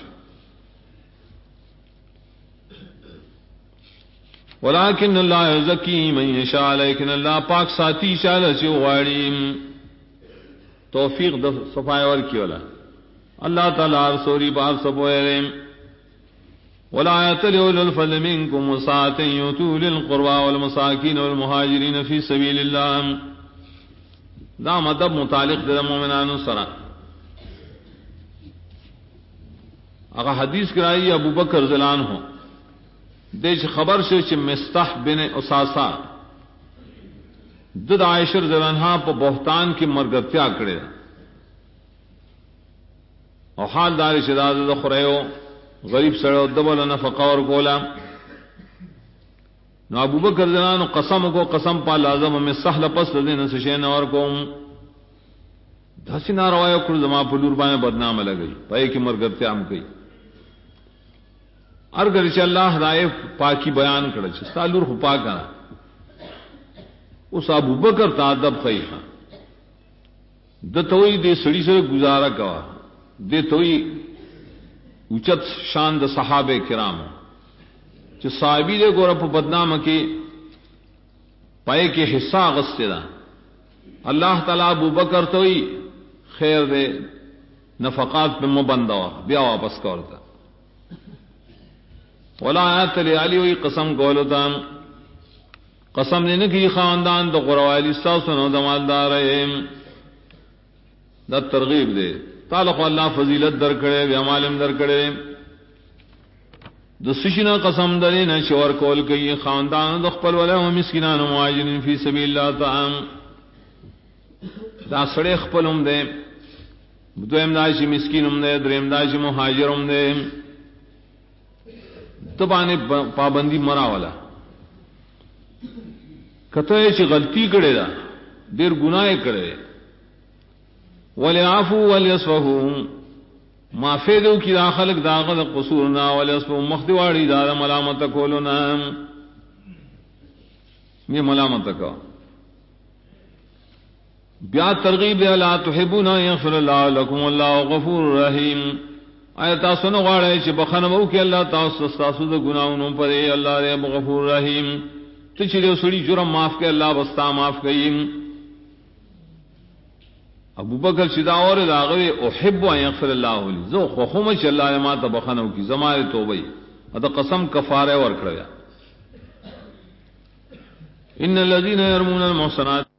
ولیکن اللہ یزکی من یشاء لیکن اللہ پاک ساتھی شاہ سے غاریم توفیق دا صفائے ور کی والا اللہ تعالیٰ رسولی بار سبوئے ولا يتلوا للفضل منكم وساعة يؤتوا للقربى والمساكين والمهاجرين في سبيل الله دا مدب متعلق دا مومنان سرا اگر حدیث کرائی ابو بکر زلان ہو دیش خبر سے چھ مستح بن اساسا دد عائشر زلانہا پا بہتان کی مرگتیا کرے اور حال دار شداد خریو غریب سڑو دبل نفقہ اور گولا نو ابو بکر جنان قسم کو قسم پا لازم میں سہل پس دین سشین اور کوم دھسی ناروایا کر زما پلور بانے بدنام لگئی پائے کی مرگرتے عام کئی ارگر چ اللہ رائے پاکی بیان کڑ چ سالور خو پاکا اس ابو بکر تعدب خی ہاں دتوئی دے سڑی سے گزارا کوا دے توئی اچت شان د صحابہ کرام چ صحابی دے گورپ بدنام کی پائے کے حصہ غصے دا اللہ تعالی ابو بکر توئی خیر دے نفقات پہ مبندہ بیا واپس کرتا ولا آیت علی ہوئی قسم کولتا قسم نے کی خاندان تو قروالی سنو دمالدار دا ترغیب دے تعلق اللہ فضیلت در کڑے بیا معلوم در کڑے دسشنا قسم دے نہ شور کول کئی خاندان دخپل ولا مسکینان مہاجرین فی سبیل اللہ تعالی دا سڑے خپلم دے دویم داشی مسکینم دے دریم داشی مہاجرم دے تبانے پابندی مرا والا کتے چ غلطی کڑے دا دیر گناہ کڑے ولعفو وليصفحوا معافی دو کی داخلق داخل قصورنا وليصفحوا مخدواڑی دا ملامت کولنا یہ ملامت کا بیا ترغیب لا تحبون یغفر اللہ لکم اللہ غفور رحیم آیتا سنو غاڑے چھ بخنمو کہ اللہ تاسو دا گناہوں پر اللہ رے غفور رحیم تچھلے سڑی جرم معاف کے اللہ بستا معاف کئیم ابو بکر شدا اور داغوی احب ان یغفر اللہ لی زو خوخم چھ اللہ ما تا بخنو کی زمارے توبئی ادا قسم کفارے ورکڑیا ان الذین یرمون المحصنات